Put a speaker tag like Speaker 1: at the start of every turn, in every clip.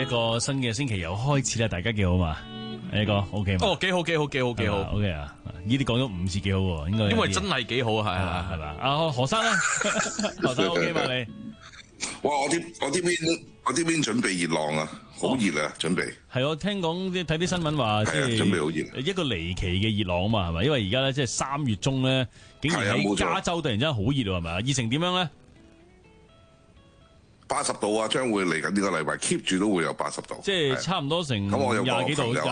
Speaker 1: 個新嘅星期又開始啦，大家幾好嘛？呢個 OK 嘛？
Speaker 2: 哦，幾好
Speaker 1: ，OK 啊！呢啲講咗5次幾好喎，應該
Speaker 2: 因為真係幾好啊，
Speaker 1: 係嘛？阿何生咧，何生 OK 嘛你？
Speaker 3: 哇！我呢邊準備熱浪啊，好熱啊，準備。
Speaker 1: 係我聽講睇啲新聞話，即係
Speaker 3: 準備好熱，
Speaker 1: 一個離奇嘅熱浪啊嘛，係咪？因為而家咧即係3月中咧，竟然喺加州突然之間好熱喎，係咪啊？熱成點樣咧
Speaker 3: ？80度啊，將會嚟緊呢個禮拜 keep 住都會有80度，
Speaker 1: 即係差唔多成廿幾度嚇。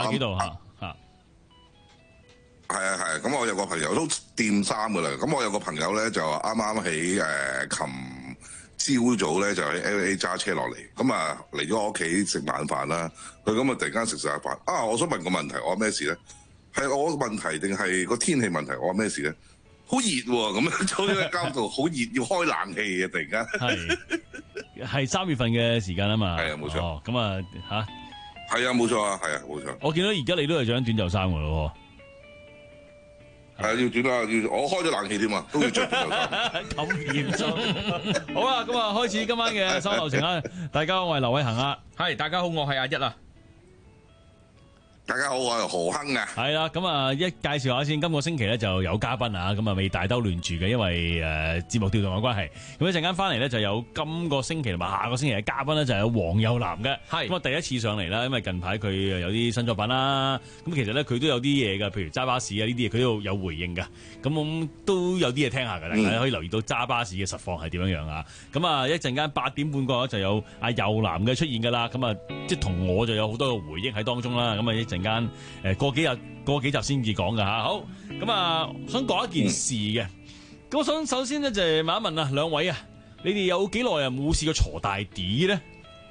Speaker 3: 係，咁我有個朋友都掂衫噶啦，咁我有個朋友咧就啱啱喺朝早咧就喺 LA 揸車落嚟，咁啊嚟咗我屋企食晚飯啦。佢咁啊突然間食下飯啊，我想問個問題，我話咩事咧？係我個問題定係個天氣問題？我話咩事咧？好熱喎，咁樣坐喺交度好熱，要開冷氣嘅突然間。
Speaker 1: 係3月份嘅時間啊嘛。
Speaker 3: 係啊，冇錯。
Speaker 1: 咁啊嚇。係
Speaker 3: 啊，冇錯啊，係啊，冇錯。
Speaker 1: 我見到而家你都係着緊短袖衫㗎咯喎。
Speaker 3: 係要短啊！我開咗冷氣添啊，都要着短袖衫。
Speaker 1: 咁嚴重。好啦，咁啊開始今晚嘅收流程啦。大家好，我係劉偉恒啊。
Speaker 2: 係，大家好，我係阿一啊。
Speaker 3: 大家好，我係何亨啊。
Speaker 1: 係啦，咁啊一介紹下先，今個星期咧就有嘉賓啊，咁啊未大兜亂住嘅，因為節目調動嘅關係。咁一陣間翻嚟咧就有今個星期同埋下個星期嘅嘉賓咧就係有黃又南嘅。係咁啊第一次上嚟啦，因為近排佢有啲新作品啦。咁其實咧佢都有啲嘢噶，譬如揸巴士啊呢啲嘢，佢都有回應噶。咁都有啲嘢聽下噶，大家可以留意到揸巴士嘅實況係點樣樣啊。咁啊一陣間8點半個就有阿又南嘅出現噶啦。咁啊即係同我就有好多嘅回憶喺當中啦。咁啊陣間過幾集先至講噶吓，好咁啊，想講一件事嘅。咁我想首先咧就係問一問啊，兩位啊，你哋有幾耐啊冇試過鋤大 D 咧？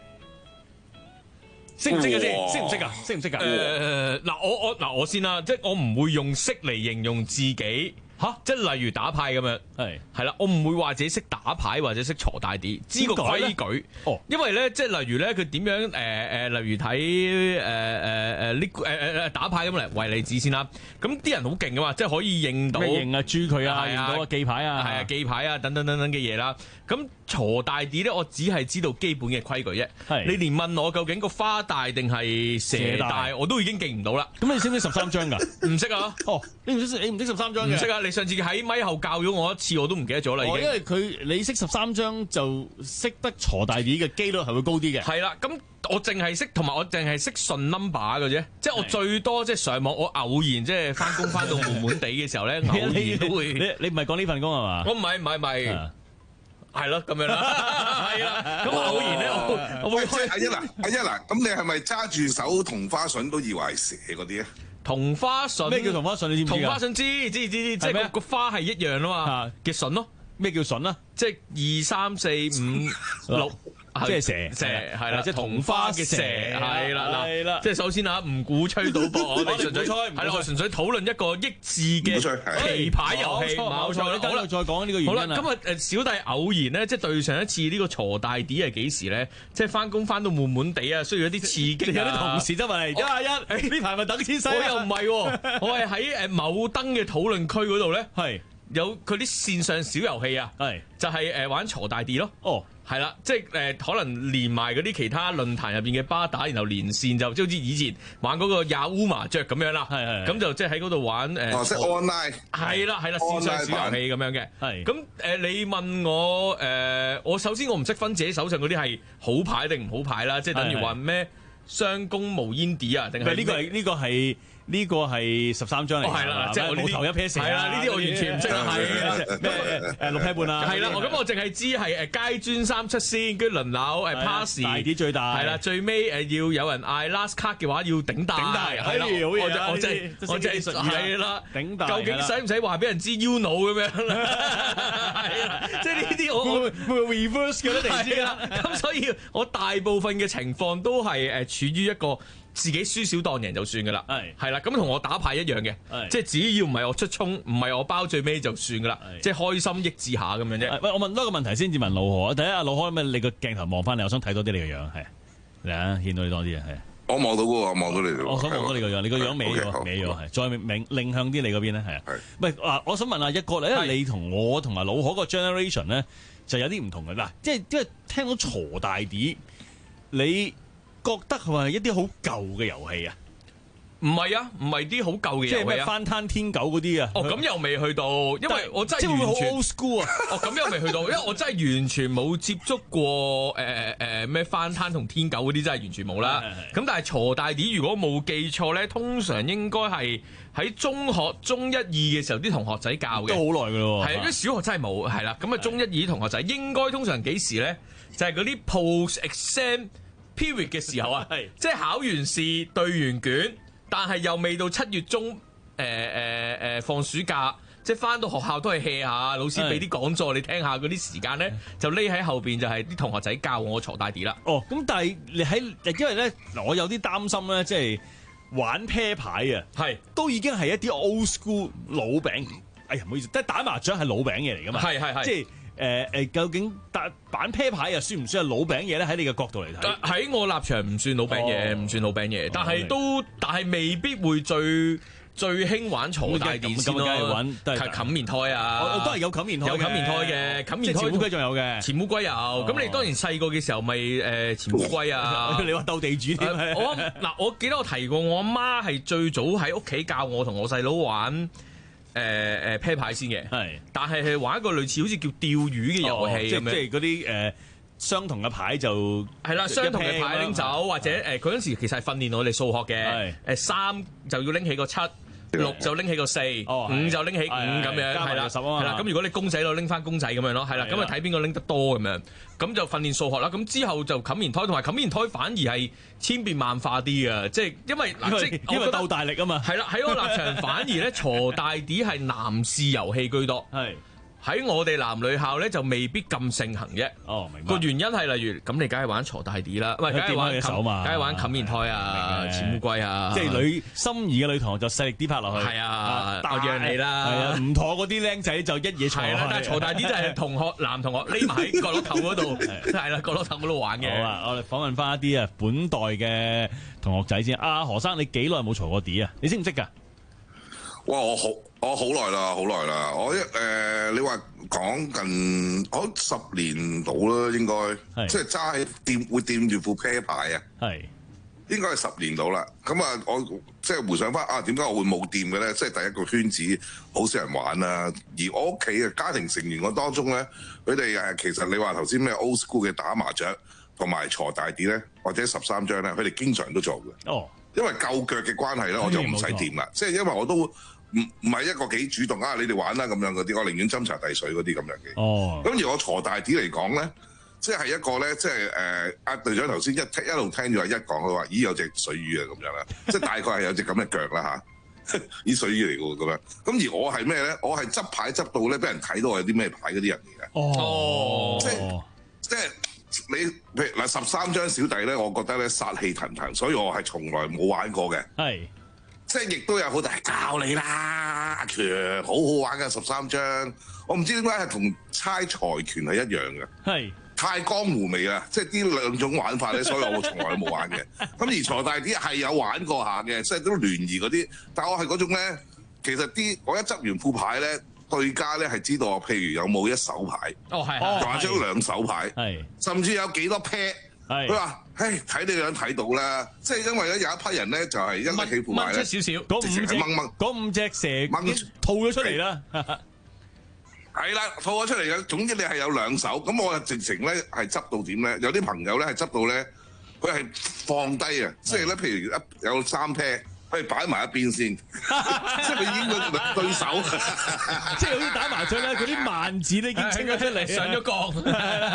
Speaker 1: 識唔識嘅先？識唔識啊？識唔識啊？
Speaker 2: 我先啦，即係我唔會用識嚟形容自己。吓，即係例如打牌咁樣，係啦，我唔會話自己識打牌或者識鋤大 D，知個規矩。哦，因為咧，即係例如咧，佢點樣例如睇打牌咁嚟為例子先啦。咁啲人好勁噶嘛，即係可以認到
Speaker 1: 認啊豬佢啊，認到啊記牌啊，
Speaker 2: 係啊記牌啊等等嘅嘢啦。咁鋤大 D 咧，我只係知道基本嘅規矩啫。係你連問我究竟個花大定係蛇大，我都已經記唔到啦。
Speaker 1: 咁你識唔識13張噶？
Speaker 2: 唔識啊。哦，你唔識13張嘅？唔識啊。你上次喺咪後教咗我一次，我都唔記得咗啦。已經，
Speaker 1: 因為你識13張就識得鋤大 D 嘅機率係會高啲嘅。
Speaker 2: 係啦，咁我淨係識，同埋我淨係識順 number 嘅啫。即係我最多即係上網，我偶然即係翻工翻到悶悶地嘅時候咧，偶然都會。
Speaker 1: 你唔係講呢份工係嘛？
Speaker 2: 我唔係。係咯，咁樣啦，係啦。咁偶然咧，我會開。
Speaker 3: 阿一嗱，咁你係咪揸住手同花順都以為係蛇嗰啲啊？
Speaker 2: 同花順咩
Speaker 1: 叫同花順？你知唔知？
Speaker 2: 同花順知，即係個花係一樣啊嘛嘅順咯。
Speaker 1: 咩叫順啊？
Speaker 2: 即係2、3、4、5、6。
Speaker 1: 即係蛇
Speaker 2: 係啦，即係同花嘅蛇係啦，即係首先唔鼓吹賭博，我哋純粹係啦，我純粹討論一個益智嘅棋牌遊戲，冇錯。好啦，
Speaker 1: 再講呢個原因。
Speaker 2: 好啦，咁啊小弟偶然咧，即係對上一次呢個鋤大 D 係幾時咧？即係翻工翻到悶悶地啊，需要一啲刺激。
Speaker 1: 有啲同事都問你一呢排咪等錢使？
Speaker 2: 我又唔係，我係喺某燈嘅討論區嗰度咧，係有佢啲線上小遊戲啊，係就係玩鋤大 D 咯。哦。係啦，即係可能連埋嗰啲其他論壇入邊嘅巴打，然後連線就即好似以前玩嗰個 Yahoo 麻雀咁樣啦。係咁就即係喺嗰度玩
Speaker 3: 即係 online。
Speaker 2: 係啦，線上小遊戲咁樣嘅。係咁你問我我首先我唔識分自己手上嗰啲係好牌定唔好牌啦，即係等於話咩雙公無煙碟啊，定係
Speaker 1: 呢個係13張嚟，係啦，即係我冇頭一 pair 蛇，
Speaker 2: 係啦，呢啲我完全唔識啊，係
Speaker 1: 咩6 pair 半啊，
Speaker 2: 係啦，咁我淨係知係街磚3出先，跟住輪流pass，
Speaker 1: 大啲最大，
Speaker 2: 係啦，最尾要有人嗌 last card 嘅話要頂大，係啦，我真係係啦，頂大，究竟使唔使話俾人知 you know 咁樣？係啦，即係呢啲我會 reverse 嘅突然之間，咁所以我大部分嘅情況都係處於一個。自己輸少當贏就算噶啦，係啦，咁同我打牌一樣嘅，即係只要唔係我出衝，唔係我包最尾就算噶啦，即係開心益智下咁樣啫。
Speaker 1: 喂，我問多個問題先至問老何。第一，老何，你個鏡頭望翻嚟，我想睇多啲你個樣，係嚟啊，見到你多啲啊，係。
Speaker 3: 我望到噶喎，望到你。
Speaker 1: 我想望到你個樣，你個樣歪咗，係再擰向啲你嗰邊咧，係啊。唔係我想問下一個咧，因為你同我同埋老何個 generation 咧就有啲唔同嘅嗱，即係因為聽到鋤大 D，你覺得係咪一啲好舊嘅遊戲啊？
Speaker 2: 唔係啊，唔係啲好舊嘅遊戲啊，
Speaker 1: 即係咩翻攤天狗嗰啲啊？
Speaker 2: 哦，咁又未去到，因為我真係
Speaker 1: 會好
Speaker 2: 完全
Speaker 1: old school 啊！
Speaker 2: 哦，咁又未去到，因為我真係完全冇接觸過咩翻攤同天狗嗰啲，真係完全冇啦。咁但係鋤大 D 如果冇記錯咧，通常應該係喺中學中一二嘅時候啲同學仔教嘅，
Speaker 1: 都好耐㗎咯。
Speaker 2: 係啊，因為小學真係冇，係啦。咁啊，中一二同學仔應該通常幾時咧？就係嗰啲 post exam period 嘅時候啊，即係考完試對完卷。但係又未到7月中，放暑假，即係翻到學校都係 hea 下，老師俾啲講座你聽下嗰啲時間咧，就匿喺後邊就係啲同學仔教我鋤大 D 啦。
Speaker 1: 哦，咁但係你因為咧嗱，我有啲擔心咧，即係玩啤牌啊，
Speaker 2: 係
Speaker 1: 都已經係一啲 old school 老餅。哎呀，唔好意思，即係打麻雀係老餅嘢嚟㗎嘛，
Speaker 2: 係
Speaker 1: 即係。究竟玩啤牌又算唔算係老餅嘢咧？喺你嘅角度嚟睇，
Speaker 2: 喺我立場唔算老餅嘢，唔算老餅嘢，但係未必會最興玩鋤大 D 先咯。係冚棉胎啊，
Speaker 1: 都係有冚棉胎，
Speaker 2: 有冚棉胎嘅，冚棉胎。
Speaker 1: 潛烏龜仲有嘅，
Speaker 2: 潛烏龜有。咁你當然細個嘅時候咪潛烏龜啊？
Speaker 1: 你話鬥地主添？
Speaker 2: 我記得我提過，我阿媽係最早喺屋企教我同我細佬玩。啤牌先嘅，但係玩一個類似好似叫釣魚嘅遊戲咁樣，
Speaker 1: 即係嗰啲相同嘅牌就
Speaker 2: 係啦，相同嘅牌拎走，或者嗰陣時其實係訓練我哋數學嘅，3就要拎起個7。6就拎起個4，5就拎起5咁樣，係啦，係啦。咁如果你公仔攞拎翻公仔咁樣咯，係啦。咁啊睇邊個拎得多咁樣，咁就訓練數學啦。咁之後就冚棉胎，同埋冚棉胎反而係千變萬化啲嘅，即係因為
Speaker 1: 因為鬥大力啊嘛。
Speaker 2: 係啦，喺我立場反而咧鋤大 D 係男士遊戲居多。係。喺我哋男女校咧就未必咁盛行啫。哦，明白。個原因係例如咁，你梗係玩鋤大 D 啦，唔係梗係玩冚棉胎啊、潛烏龜啊。即係
Speaker 1: 心儀嘅女同學就細力啲拍落去。
Speaker 2: 係啊，我讓你啦。
Speaker 1: 係啊，唔妥嗰啲僆仔就一嘢坐。
Speaker 2: 係啦，但係鋤大 D 就係男同學匿埋喺角落頭嗰度，係啦，角落頭嗰度玩嘅。
Speaker 1: 好啊，我哋訪問翻一啲本代嘅同學仔先。何生，你幾耐冇鋤過 D 啊？你識唔識㗎？
Speaker 3: 哇！我好耐啦，我你話講近10年到啦，應該即係揸喺會掂住副啤牌啊，應該係10年到啦。咁啊，我即係回想翻點解我會冇掂嘅咧？即係第一個圈子好少人玩啦，而我屋企嘅家庭成員我當中咧，佢哋其實你話頭先咩 old school 嘅打麻雀同埋鋤大 D 咧，或者13張咧，佢哋經常都做嘅。哦，因為夠腳嘅關係咧，我就唔使掂啦。即係因為我都唔係一個幾主動你哋玩啦咁樣嗰啲，我寧願斟茶遞水嗰啲咁樣嘅。哦，咁而我鋤大 D 嚟講咧，即係一個咧，即係阿隊長頭先一路聽住話講，佢話咦有隻水魚啊咁樣啦，即係大概係有隻咁嘅腳啦嚇，啲水魚嚟嘅喎咁樣。咁而我係咩咧？我係執牌執到咧，俾人睇到我有啲咩牌嗰啲人嚟嘅。哦，即係你譬如嗱13張小弟咧，我覺得咧殺氣騰騰，所以我係從來冇玩過嘅。係。即係亦都有好大教你啦，阿強好好玩嘅13張，我唔知點解係同猜財拳係一樣嘅，係太江湖味啦，即係呢兩種玩法咧，所以我從來都冇玩嘅。咁而鋤大 D 係有玩過下嘅，即係都聯誼嗰啲，但我係嗰種咧，其實我一執完副牌咧，對家咧係知道我譬如有冇一手牌，或者兩手牌，甚至有幾多 pair。佢話：睇你樣睇到啦，即係因為咧有一批人咧就係因為起副牌咧，
Speaker 2: 掹出少少，
Speaker 1: 嗰五隻蛇掹吐咗出嚟啦，
Speaker 3: 係啦，吐咗出嚟嘅。總之你係有兩手，咁我直情咧係執到點咧？有啲朋友咧係執到咧，佢係放低啊，即係咧譬如有3 pair。可以擺埋一邊先，即係佢已經個對手，
Speaker 1: 即係好似打麻雀咧，嗰啲萬字都已經清咗出嚟，
Speaker 2: 上咗槓。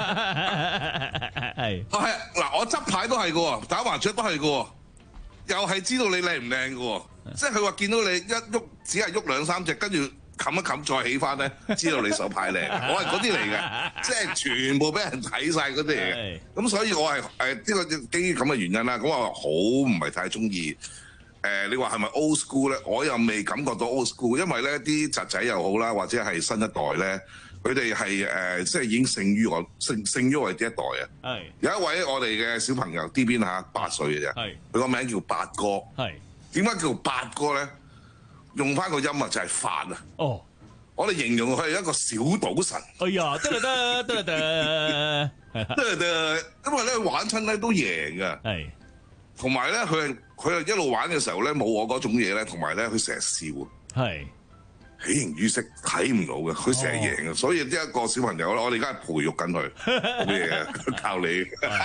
Speaker 1: 係
Speaker 3: 嗱，我執牌都係嘅喎，打麻雀都係嘅喎，又係知道你靚唔靚嘅喎，即係佢話見到你一喐，只係喐2、3隻，跟住冚一冚再起翻咧，知道你手牌靚。我係嗰啲嚟嘅，即係全部俾人睇晒嗰啲嚟嘅。咁所以我係呢個基於咁嘅原因啦。咁我好唔係太中意。你話係咪 old school 咧？我又未感覺到 old school，因為咧啲侄仔又好啦，或者係新一代咧，佢哋係即係已經勝於我哋呢一代啊！係有一位我哋嘅小朋友 D 邊8歲嘅啫，係佢個名叫八哥，係點解叫八哥咧？用翻個音啊，就係發啊！哦，我哋形容佢係一個小賭神。哎呀，得，因為咧玩親咧都贏㗎，係。 同埋咧，佢係一路玩嘅時候咧，冇我嗰種嘢咧，同埋咧，佢成日笑，
Speaker 1: 係
Speaker 3: 喜形於色，睇唔到嘅，佢成日贏嘅，所以呢一個小朋友咧，我哋而家係培育緊佢，好嘢嘅，靠你。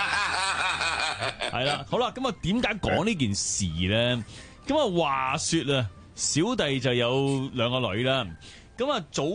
Speaker 1: 係啦，好啦，咁啊，點解講呢件事咧？咁啊，話說啊，小弟就有2個女啦，咁啊，早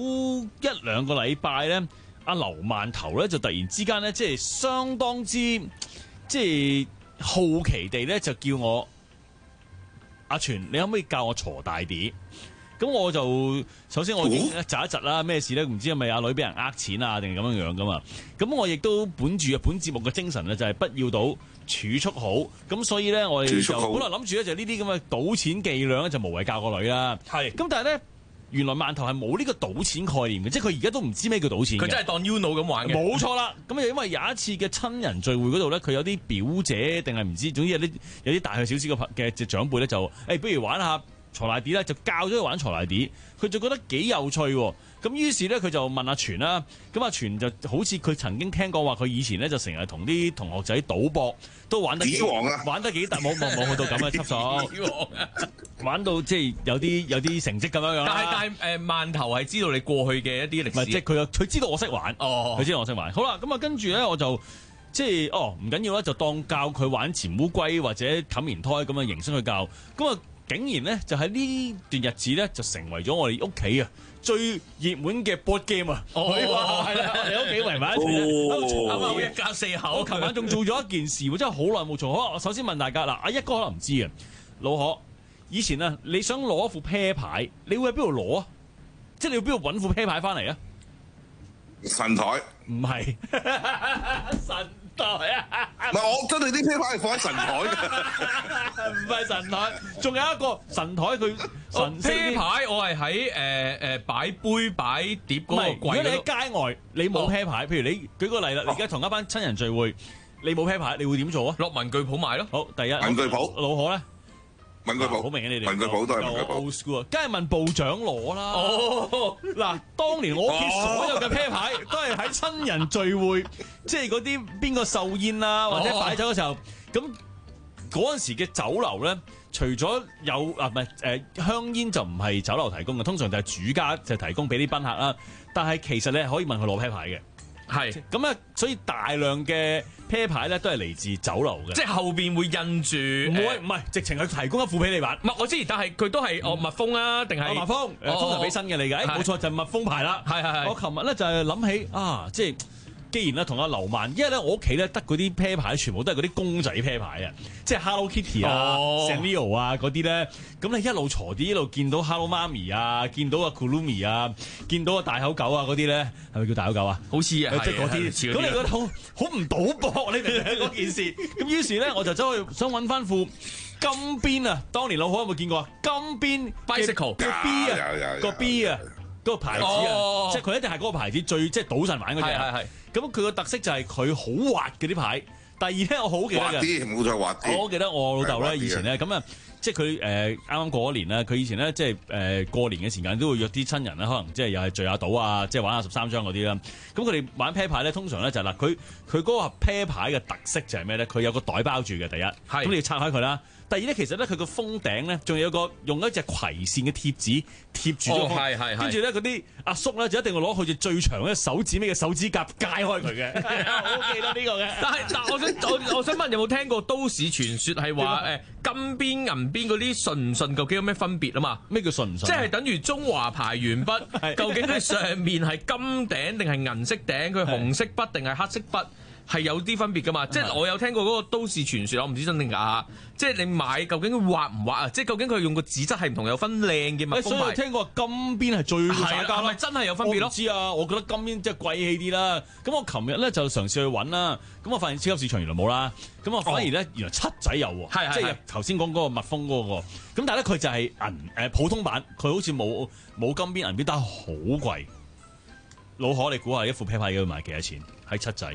Speaker 1: 1-2個禮拜咧，阿劉饅頭咧就突然之間咧，即係相當之即係好奇地咧，就叫我阿全，你可唔可以教我鋤大 D？咁我就首先我已經窒一窒啦，咩事咧？唔知係咪阿女俾人呃錢啊，定係咁樣樣噶嘛？咁我亦都本住本節目嘅精神咧，就係不要賭，儲蓄好。咁所以咧，我哋就本來諗住咧，就呢啲咁嘅賭錢伎倆咧，就無謂教個女啦。係。咁但係咧，原來饅頭係冇呢個賭錢概念嘅，即係佢而家都唔知咩叫賭錢嘅。
Speaker 2: 佢真係當 UNO 咁玩嘅。冇
Speaker 1: 錯啦。咁因為有一次嘅親人聚會嗰度咧，佢有啲表姐定係唔知，總之有啲大佢少少嘅長輩咧，就不如玩下鋤大 D 啦，就教咗佢玩鋤大 D，佢就覺得幾有趣喎。咁於是咧，佢就問阿全啦。咁阿全就好似佢曾經聽過話，佢以前咧就成日同啲同學仔賭博，都玩得幾大，冇去到咁嘅級數，玩到即係有啲成績咁樣樣。
Speaker 2: 但係饅頭係知道你過去嘅一啲歷史，
Speaker 1: 即係佢知道我識玩，佢知道我識玩。好啦，咁啊跟住咧我就即係唔緊要啦，就當教佢玩潛烏龜或者冚棉胎咁嘅形式去教。咁啊竟然咧就喺呢段日子咧就成為咗我哋屋企啊最熱門嘅 board game 啊！可以話係啦，我哋屋企圍埋一齊，啱啱一家4口。我琴晚仲做咗一件事，真係好耐冇做。好，我首先問大家嗱，阿一哥可能唔知啊，老何以前啊，你想攞一副啤牌，你會喺邊度攞啊？即係你要邊度揾副啤牌翻嚟啊？
Speaker 3: 神台
Speaker 1: 唔係神台啊！
Speaker 3: 唔係我真係啲啤牌係放喺神台嘅，
Speaker 1: 唔係神台，仲有一個神台佢
Speaker 2: 啤牌，我係喺擺杯擺碟嗰個櫃。如
Speaker 1: 果你喺街外，你冇啤牌，譬如你舉個例啦，你而家同一班親人聚會，你冇啤牌，你會點做啊？
Speaker 2: 落文具鋪買咯。
Speaker 1: 好，第一
Speaker 3: 文具鋪，
Speaker 1: 老何咧？
Speaker 3: 文具鋪，
Speaker 1: 好明顯你哋
Speaker 3: 文具鋪都係文具鋪。
Speaker 1: old school 啊，梗係問部長攞啦。嗱，當年我屋企所有嘅啤牌都係喺親人聚會，即係嗰啲邊個壽宴啊，或者擺酒嘅時候，咁嗰陣時嘅酒樓咧，除咗有香煙就唔係酒樓提供嘅，通常就係主家就提供俾啲賓客啦。但係其實你係可以問佢攞啤牌嘅。係咁啊，所以大量嘅啤牌咧都係嚟自酒樓嘅，
Speaker 2: 即係後邊會印住，
Speaker 1: 唔係直情係提供一副俾你玩。
Speaker 2: 唔係我知，但係佢都係蜜蜂啊，定係
Speaker 1: 蜜蜂？通常俾新嘅你嘅，冇錯就係蜜蜂牌啦。
Speaker 2: 係。
Speaker 1: 我琴日咧就係諗起啊，即係既然咧同阿劉饅，因為咧我屋企咧得嗰啲啤牌全部都係嗰啲公仔啤牌啊，即係 Hello Kitty 啊、Sanrio 啊嗰啲咧，咁你一路鋤啲一路見到 Hello 媽咪啊，見到阿 Kurumi 啊，見到個大口狗啊嗰啲咧，係咪叫大口狗啊？
Speaker 2: 好似啊，
Speaker 1: 即係嗰啲。咁你覺得好唔賭博？你明唔明嗰件事？咁於是咧我就走去想揾翻副金邊啊！當年老何有冇見過啊？金邊
Speaker 2: bicycle
Speaker 1: 個 B 啊，個 B 啊。嗰個牌子啊，即係佢一定係嗰個牌子最即係賭神玩嗰隻。係。咁佢個特色就係佢好滑嘅啲牌。第二咧，我好記得嘅。滑啲，
Speaker 3: 冇錯滑啲。
Speaker 1: 我好記得我老豆咧以前咧咁啊，即係佢啱啱過咗年啦。佢以前咧即係過年嘅時間都會約啲親人咧，可能即係又係聚下賭啊，即係玩下13張嗰啲啦。咁佢哋玩啤牌咧，通常咧就係嗱，佢嗰個啤牌嘅特色就係咩咧？佢有個袋包住嘅，第一。咁你要拆開佢啦。第二咧，其實咧佢個封頂咧，仲有個用一隻葵線嘅貼紙貼住咗。係。跟住咧嗰啲阿叔咧就一定要攞佢隻最長嘅手指尾嘅手指甲解開佢嘅。我好記得呢個嘅。但係
Speaker 2: 我想問有冇聽過都市傳說係話金邊銀邊嗰啲順唔順究竟有咩分別啊嘛？
Speaker 1: 咩叫順唔順？
Speaker 2: 即係等於中華牌鉛筆，究竟佢上面係金頂定係銀色頂？佢紅色筆定係黑色筆？係有啲分別噶嘛？即係我有聽過嗰個都市傳說，我唔知真定假。即係你買究竟滑唔滑啊？即係究竟佢用個紙質係唔同，有分靚嘅蜜蜂牌。所以我聽過金邊係最大價啦。係咪真係有分別咯？我唔知啊，我覺得金邊即係貴氣啲啦。咁我琴日咧就嘗試去揾啦。咁我發現超級市場原來冇啦。咁我反而咧原來七仔有喎。即係頭先講嗰個蜜蜂嗰個。咁但係咧佢就係普通版，佢好似冇金邊銀邊，但係好貴。老何，你估下一副啤牌要賣幾多錢？喺七仔。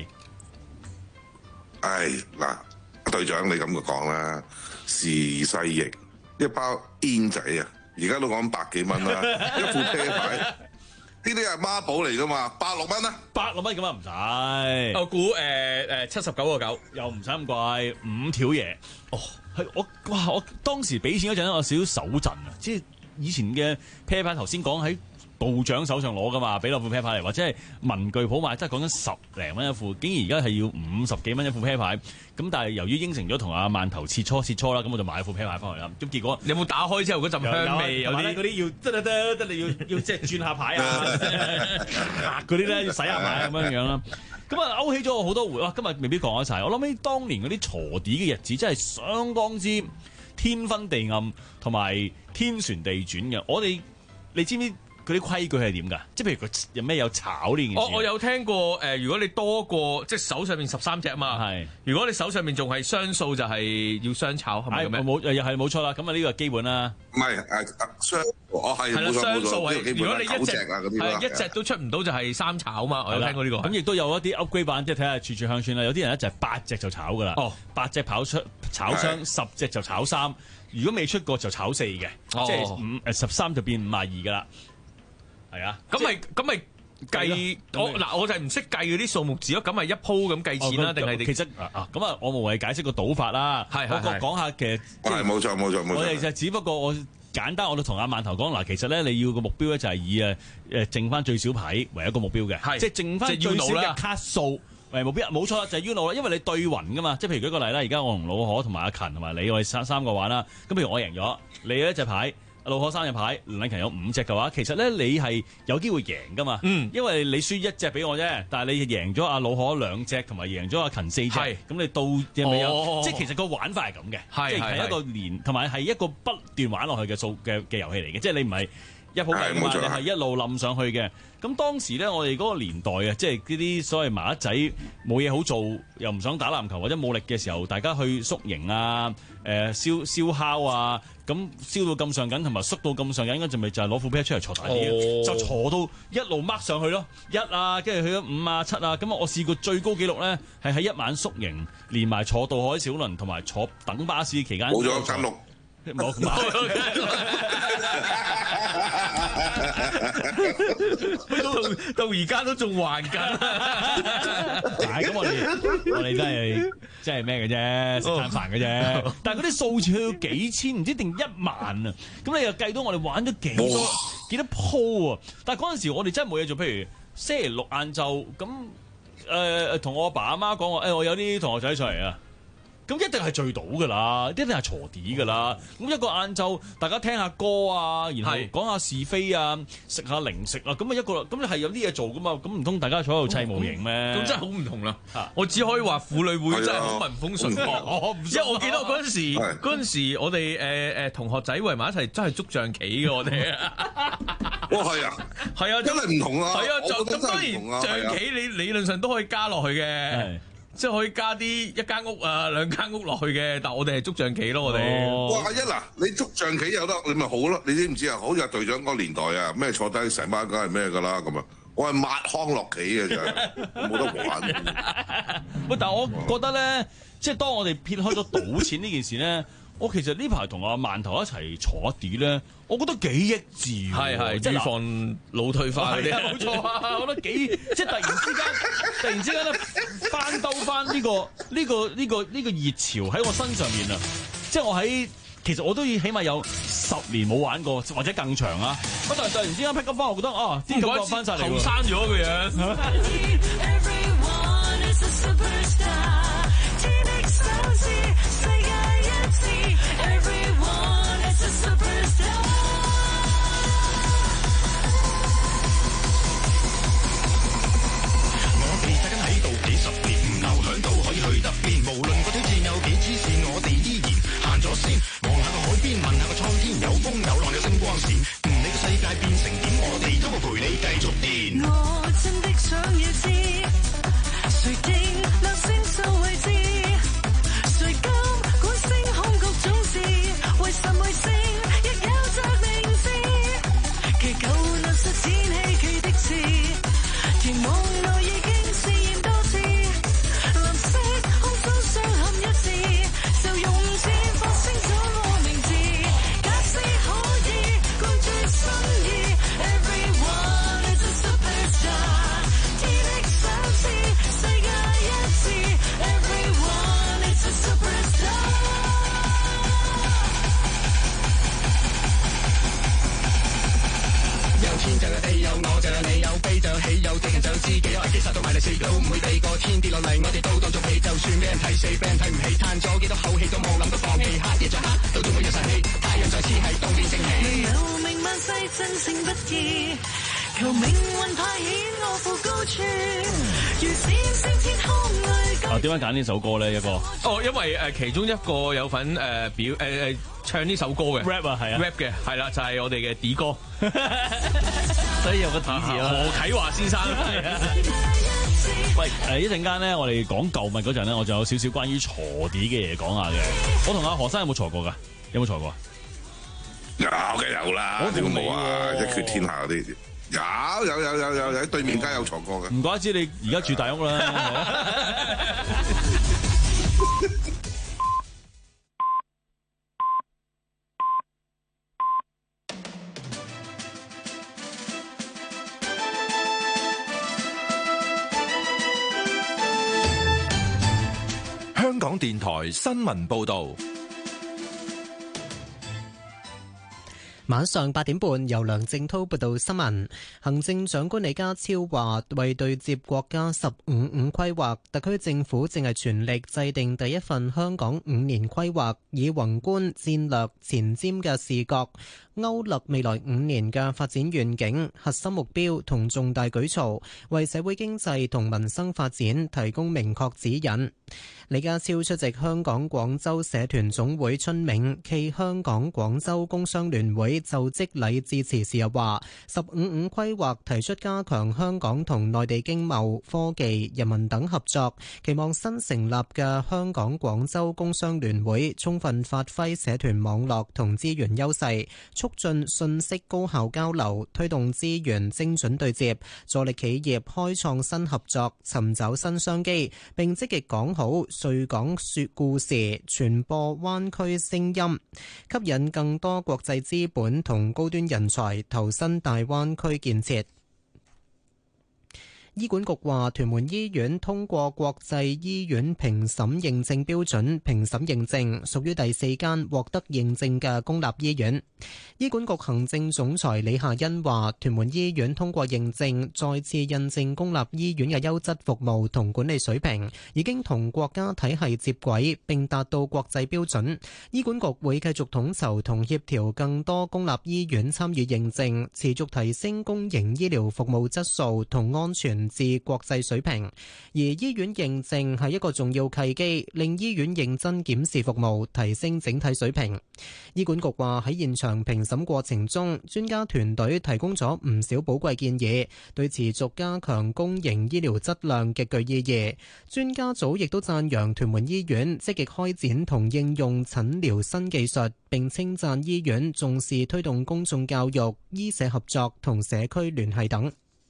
Speaker 3: 嗱，隊長你咁講啦，時勢易，一包煙仔啊，而家都講100幾蚊啦，一副啤牌啲係孖寶嚟㗎嘛，86蚊啊
Speaker 1: ，86蚊咁啊唔使。
Speaker 2: 我估79.9，
Speaker 1: 又唔使咁貴，5條嘢。哦，係我當時俾錢嗰陣咧，我少少手震啊！即係以前嘅啤牌頭先講喺部長手上攞噶嘛，俾落副啤牌嚟，或者係文具鋪買，即係講緊10零蚊一副，竟然而家係要50幾蚊一副啤牌。咁但係由於應承咗同阿饅頭切磋啦，咁我就買副啤牌翻嚟啦。咁結果
Speaker 2: 你有冇打開之後嗰陣香味？有啲
Speaker 1: 嗰啲要得你要即係轉下牌啊，嗰啲咧要洗下牌咁樣啦。咁啊勾起咗我好多回，哇！今日未必講得晒。我諗起當年嗰啲鋤 D 嘅日子，真係相當之天昏地暗，同埋天旋地轉嘅。你知唔知佢啲規矩係點㗎？即係譬如佢有咩有炒呢件事？
Speaker 2: 我有聽過如果你多過即係手上面13隻啊嘛，係。如果你手上面仲係雙數，就係要雙炒，係咪咁樣？又係冇錯啦。咁啊呢個係基本啦。
Speaker 3: 唔係雙，係冇錯
Speaker 2: 雙數係。如果你
Speaker 3: 一隻啊嗰啲啦，
Speaker 2: 一隻都出唔到就係3炒嘛。我有聽過呢個。
Speaker 1: 咁亦都有一啲 upgrade 版，即係睇下處處鄉村啦。有啲人咧就係8隻就炒㗎啦。哦，8隻炒雙，10隻就炒3。如果未出過就炒4嘅，即係13就變52㗎啦。係啊，咁咪計我就係唔識計嗰啲數目字咯，咁咪一鋪咁計錢啦，定係其實咁啊，我無謂解釋個賭法啦，我講下其實
Speaker 3: 係冇錯，
Speaker 1: 我哋就只不過我簡單，我都同阿饅頭講嗱，其實咧你要個目標咧就係以剩翻最少牌為一個目標嘅，即係剩翻最少嘅卡數為目標，冇錯啦，就係 Uno 啦，因為你對暈噶嘛，即係譬如舉個例啦，而家我同老可同埋阿勤同埋你我哋三個玩啦，咁譬如我贏咗，你有一隻牌。老可3隻牌，梁禮勤有5隻嘅話，其實咧你係有機會贏噶嘛？因為你輸1隻俾我啫，但係你贏咗阿老可2隻，同埋贏咗阿勤4隻，咁你到有未有？即係其實個玩法係咁嘅，即係一個連，同埋係一個不斷玩落去嘅嘅遊戲嚟嘅，即係你唔係一鋪計嘛，你係一路冧上去嘅。咁當時咧，我哋嗰個年代啊，即係呢啲所謂麻甩仔冇嘢好做，又唔想打籃球或者冇力嘅時候，大家去宿營啊、燒烤啊，咁燒到咁上緊，同埋縮到咁上緊，就咪就係攞副啤出嚟鋤大啲，就鋤到一路掹上去咯，1啊，跟住去咗5啊、7啊，咁我試過最高紀錄咧，係喺一晚宿營，連埋坐渡海小輪同埋坐等巴士期間，
Speaker 3: 冇咗間屋。
Speaker 1: 冇
Speaker 2: 到而家都仲還緊，
Speaker 1: 咁我哋都係即係咩嘅啫，食餐飯嘅啫。但係嗰啲數字去到幾千，唔知定1萬啊！咁你又計到我哋玩咗幾多鋪啊？但係嗰陣時我哋真係冇嘢做，譬如星期6晏晝咁同我阿爸阿媽講話，我有啲同學仔上嚟啊！咁一定係聚到㗎啦，一定係鋤 D 㗎啦。咁一個晏晝，大家聽下歌啊，然後講下是非啊，食下零食啊，咁啊一個，咁你係有啲嘢做㗎嘛？咁唔通大家坐喺度砌模型咩？
Speaker 2: 咁真係好唔同啦。我只可以話婦女會真係好聞風順風。因為我記得嗰陣時我哋同學仔圍埋一齊，真係捉象棋嘅我哋。
Speaker 3: 係啊，真係唔同啊。
Speaker 2: 係啊，咁當然象棋你理論上都可以加落去嘅。即係可以加啲一間屋啊、2間屋落去嘅，但我哋係捉象棋咯，我哋。
Speaker 3: 哇！嗱，你捉象棋有得，你咪好咯。你知唔知啊？好似隊長嗰個年代啊，咩坐低成班梗係咩㗎啦咁啊！我係抹康樂棋嘅就冇得玩。
Speaker 1: 喂，但係我覺得咧，即係當我哋撇開咗賭錢呢件事咧，我其實呢排同阿饅頭一齊鋤 D 咧，我覺得幾益智喎。
Speaker 2: 係預防腦退化嗰啲。
Speaker 1: 冇錯啊，我覺得幾即係突然之間咧翻兜翻呢個熱潮喺我身上面啊！即係其實我都要起碼有10年冇玩過，或者更長啊！但係突然之間 pick up 翻，我覺得啲感覺翻晒嚟喎。
Speaker 2: 後生咗個樣。
Speaker 4: 無論個挑戰有幾黐線，我哋依然行咗先。望下個海邊，問下個蒼天，有風有浪有星光閃。唔理個世界變成點，我哋都會陪你繼續癲。
Speaker 5: 我真的想要知，誰定立星宿位置，誰夠？
Speaker 4: 死都唔會避過天跌落嚟，我哋都當作被，就算俾人睇死，俾人睇唔起，嘆咗幾多口氣都冇諗到放棄，黑夜再黑都仲會有神氣，太陽再次係冬天升起。
Speaker 5: 留名萬世真誠不易，求命運派遣我赴高處，如閃星天空裏。
Speaker 1: 點解揀呢首歌咧？一個
Speaker 2: 因為其中一個有份唱呢首歌嘅
Speaker 1: rap 啊，係啊
Speaker 2: rap 嘅係啦，就係我哋嘅D哥，
Speaker 1: 所以有個指示啦。
Speaker 2: 何啟華先生。
Speaker 1: 喂，一陣間咧，我哋講舊物嗰陣咧，我仲有少少關於鋤啲嘅嘢講下嘅。我同阿何生有冇鋤過㗎？有冇鋤過？
Speaker 3: 有嘅有啦，點會冇啊？一決天下嗰啲有喺對面街有鋤過嘅。
Speaker 1: 唔怪得知你而家住大屋啦。
Speaker 6: 香港電台新聞報道。
Speaker 7: 晚上8點半，由梁正滔報道新聞。行政長官李家超話，為對接國家15五規劃，特區政府正係全力制定第一份香港5年規劃，以宏觀戰略前瞻嘅視角，勾勒未來5年嘅發展願景、核心目標同重大舉措，為社會經濟同民生發展提供明確指引。李家超出席香港廣州社團總會春茗暨香港廣州工商聯會就職禮致辭時又話，15五規劃提出加強香港同內地經貿、科技、人民等合作，期望新成立嘅香港廣州工商聯會充分發揮社團網絡同資源優勢，促進信息高效交流，推動資源精準對接，助力企業開創新合作，尋找新商機，並積極講好穗港說故事，傳播灣區聲音，吸引更多國際資本同高端人才投身大灣區建設。醫管局話，屯門醫院通過國際醫院評審認證標準評審認證，屬於第4間獲得認證嘅公立醫院。醫管局行政總裁李夏欣話，屯門醫院通過認證，再次印證公立醫院嘅優質服務同管理水平，已經同國家體系接軌並達到國際標準。醫管局會繼續統籌同協調更多公立醫院參與認證，持續提升公營醫療服務質素同安全至國際水平，而醫院認證係一個重要契機，令醫院認真檢視服務，提升整體水平。醫管局話，喺現場評審過程中，專家團隊提供咗唔少寶貴建議，對持續加強公營醫療質量極具意義。專家組亦都讚揚屯門醫院積極開展同應用診療新技術，並稱讚醫院重視推動公眾教育、醫社合作同社區聯繫等。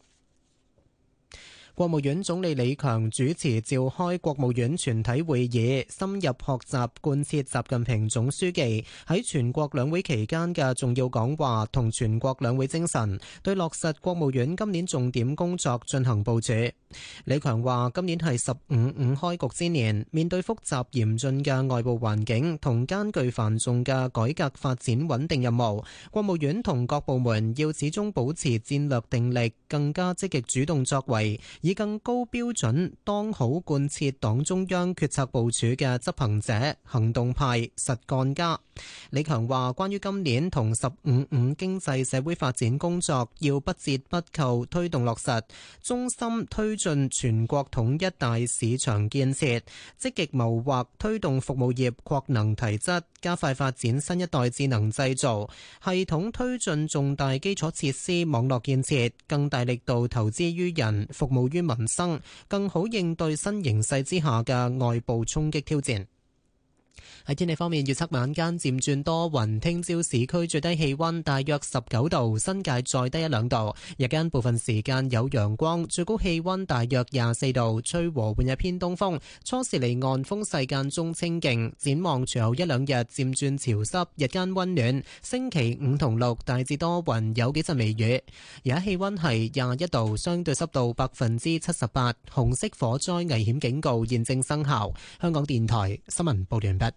Speaker 7: 國務院總理李強主持召開國務院全體會議，深入學習貫徹習近平總書記喺全國兩會期間嘅重要講話同全國兩會精神，對落實國務院今年重點工作進行部署。李強話，今年係15五開局之年，面對複雜嚴峻嘅外部環境同艱巨繁重嘅改革發展穩定任務，國務院同各部門要始終保持戰略定力，更加積極主動作為，以更高標準當好貫徹黨中央決策部署嘅執行者、行動派、實幹家。李強話，關於今年同15五經濟社會發展工作，要不折不扣推動落實，衷心推進全國統一大市場建設，積極謀劃推動服務業擴能提質，加快發展新一代智能製造，系統推進重大基礎設施網絡建設，更大力度投資於人，服務於民生，更好應對新形勢之下嘅外部衝擊挑戰。喺天氣方面，預測晚間漸轉多雲，聽朝市區最低氣溫大約19度，新界再低1-2度。日間部分時間有陽光，最高氣溫大約24度，吹和緩日偏東風。初時離岸風勢間中清勁。展望隨後1-2日漸轉潮濕，日間溫暖。星期5同6大致多雲，有幾陣微雨。而家氣溫係21度，相對濕度78%。紅色火災危險警告現正生效。香港電台新聞報完畢。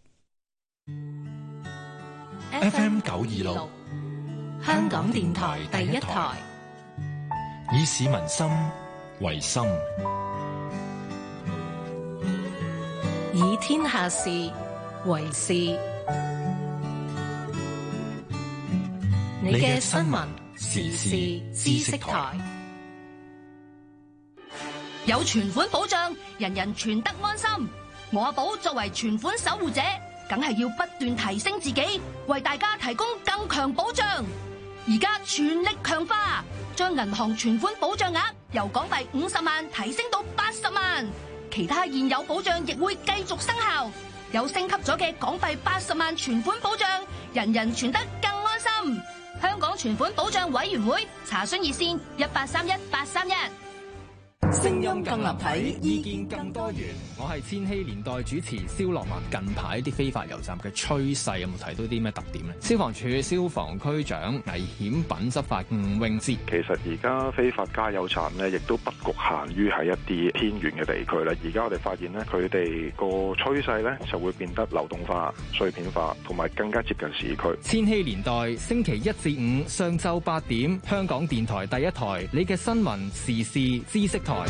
Speaker 6: FM 926
Speaker 8: 香港電台第一台，
Speaker 6: 以市民心為心，
Speaker 8: 天下事為事。你嘅新聞時事知識台。
Speaker 9: 有存款保障，人人存得安心。我阿寶作為存款守護者，梗係要不斷提升自己，為大家提供更強保障。而家全力強化，將銀行存款保障額由港幣50萬提升到80萬，其他現有保障亦會繼續生效。有升級咗嘅港幣80萬存款保障，人人存得更安心。香港存款保障委員會查詢熱線1831-831。
Speaker 10: 聲音更立體，意見更多元。我係千禧年代主持蕭樂文。近排啲非法油站嘅趨勢有冇睇到啲咩特點呢？消防處消防區長危險品執法吳詠芝，
Speaker 11: 其實而家非法加油站呢，亦都不局限於喺一啲偏遠嘅地區啦。而家我哋發現呢，佢哋個趨勢呢就會變得流動化、碎片化，同埋更加接近市區。
Speaker 10: 千禧年代星期1至5上晝8點，香港電台第一台，你嘅新聞時事知識台。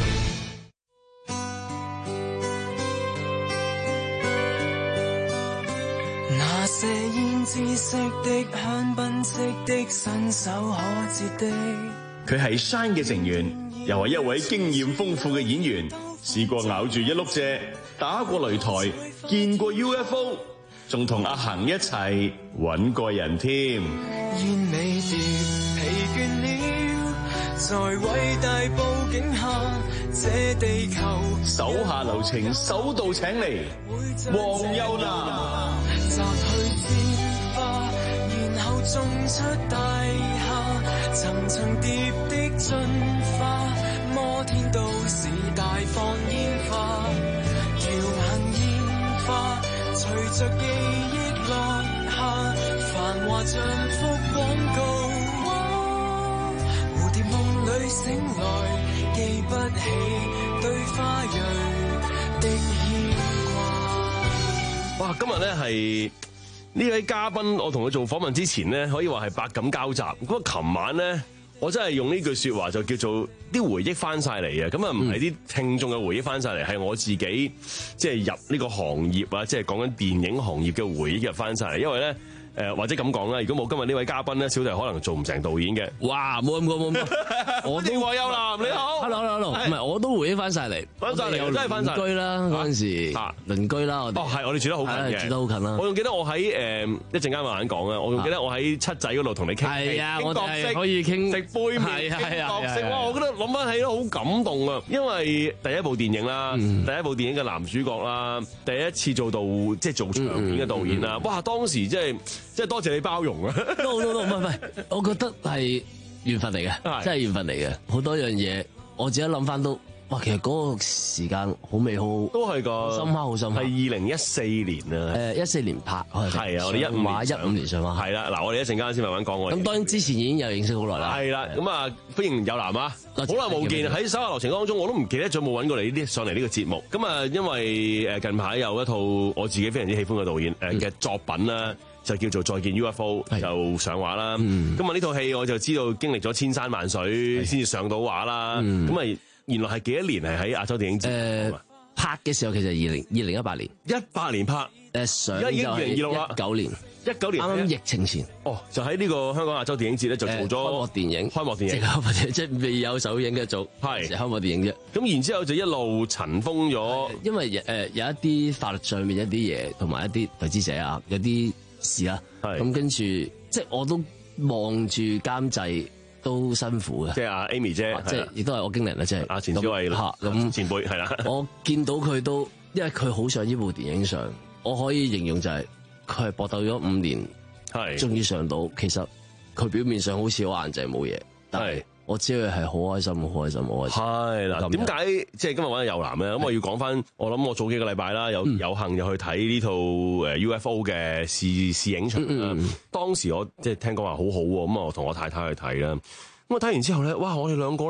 Speaker 12: 那些胭脂色的香檳色的伸手可折的，
Speaker 13: 佢係 Shine 嘅成員，又係一位經驗豐富嘅演員，試過咬住一碌蔗，打過擂台，見過 UFO， 仲同阿恒一齊搵過人添。
Speaker 12: 煙尾蝶疲倦了，在偉大佈景下，這地球
Speaker 13: 手下留情，首度請嚟黃又南。
Speaker 12: 摘去鮮花，然後種出大廈，層層疊的進化，摩天都市大放煙花，耀眼煙花隨着記憶落下，繁華像幅廣告。蝴蝶夢裏醒來，記不起對花蕊的牽掛。
Speaker 14: 哇！今日咧係呢位嘉賓，我同佢做訪問之前咧，可以話係百感交集。咁啊，琴晚咧，我真係用呢句説話就叫做啲回憶翻晒嚟啊！咁啊，唔係啲聽眾嘅回憶翻晒嚟，係我自己即係入呢個行業啊，即係講緊電影行業嘅回憶入翻晒嚟，因為咧。或者咁講啦，如果冇今日呢位嘉賓咧，小弟可能做唔成導演嘅。
Speaker 15: 哇！冇咁講，冇咁講，我都
Speaker 14: 黃又南你好
Speaker 15: ，hello， 唔係我都回憶翻晒嚟，
Speaker 14: 翻晒嚟，真係翻晒
Speaker 15: 鄰居啦嗰陣時，鄰居啦，我哋
Speaker 14: 係我哋住得好近嘅，
Speaker 15: 住得好近啦。
Speaker 14: 我仲記得我喺一陣間慢慢講啊，我仲記得我喺七仔嗰度同你傾，
Speaker 15: 係啊，我哋可以傾
Speaker 14: 食杯麵，傾角色，哇！我覺得諗翻起都好感動啊，因為第一部電影啦，第一部電影嘅男主角啦，第一次做即係做長片嘅導演啦，哇！當時即係多謝你包容啊！
Speaker 15: 唔係，我覺得係緣分嚟嘅，真係緣分嚟嘅。好多樣嘢，我自己諗翻都，哇！其實嗰個時間好美好，
Speaker 14: 都係個
Speaker 15: 深刻，好深刻。
Speaker 14: 係2014年啊
Speaker 15: ，14年拍，
Speaker 14: 係啊，我哋
Speaker 15: 15年上畫，
Speaker 14: 係啦。嗱，我哋一陣間先慢慢講我哋。
Speaker 15: 咁當然之前已經有認識好耐啦。
Speaker 14: 係啦，咁啊，歡迎有南啊！好耐冇見，喺手下留情當中，我都唔記得咗冇揾過你呢啲上嚟呢個節目。咁啊，因為近排有一套我自己非常之喜歡嘅導演嘅作品啦。就叫做再見 UFO 就上畫啦。咁啊呢套戲我就知道經歷咗千山萬水先至上到畫啦。咁啊原來係幾多年係喺亞洲電影節
Speaker 15: 拍嘅時候，其實2018年
Speaker 14: ，18年拍
Speaker 15: 上
Speaker 14: 而家已經2026啦
Speaker 15: ，19年
Speaker 14: 啱
Speaker 15: 啱疫情前。
Speaker 14: 就喺呢個香港亞洲電影節咧就做咗開幕電影，
Speaker 15: 即係未有首映嘅做開幕電影啫。
Speaker 14: 咁然之後就一路塵封咗，
Speaker 15: 因為有一啲法律上面一啲嘢，同埋一啲投資者啊，有啲事啦，咁跟住即係我都望住監製都辛苦嘅，
Speaker 14: 即係阿 Amy 姐，
Speaker 15: 即係亦都係我經理啦，即係
Speaker 14: 阿錢小慧咁前輩係啦。
Speaker 15: 我見到佢都，因為佢好想呢部電影上，我可以形容就係佢係搏鬥咗5年，終於上到。其實佢表面上好似好硬淨冇嘢，但係我知佢係好開心，好開心，好開心。
Speaker 14: 係嗱，點解即係今日揾又南咧？咁我要講翻，我諗我早幾個禮拜啦，有幸又去睇呢套UFO 嘅試影場啦。當時我即係聽講話好好喎，咁我同我太太去睇啦。咁我睇完之後咧，哇！我哋兩個咧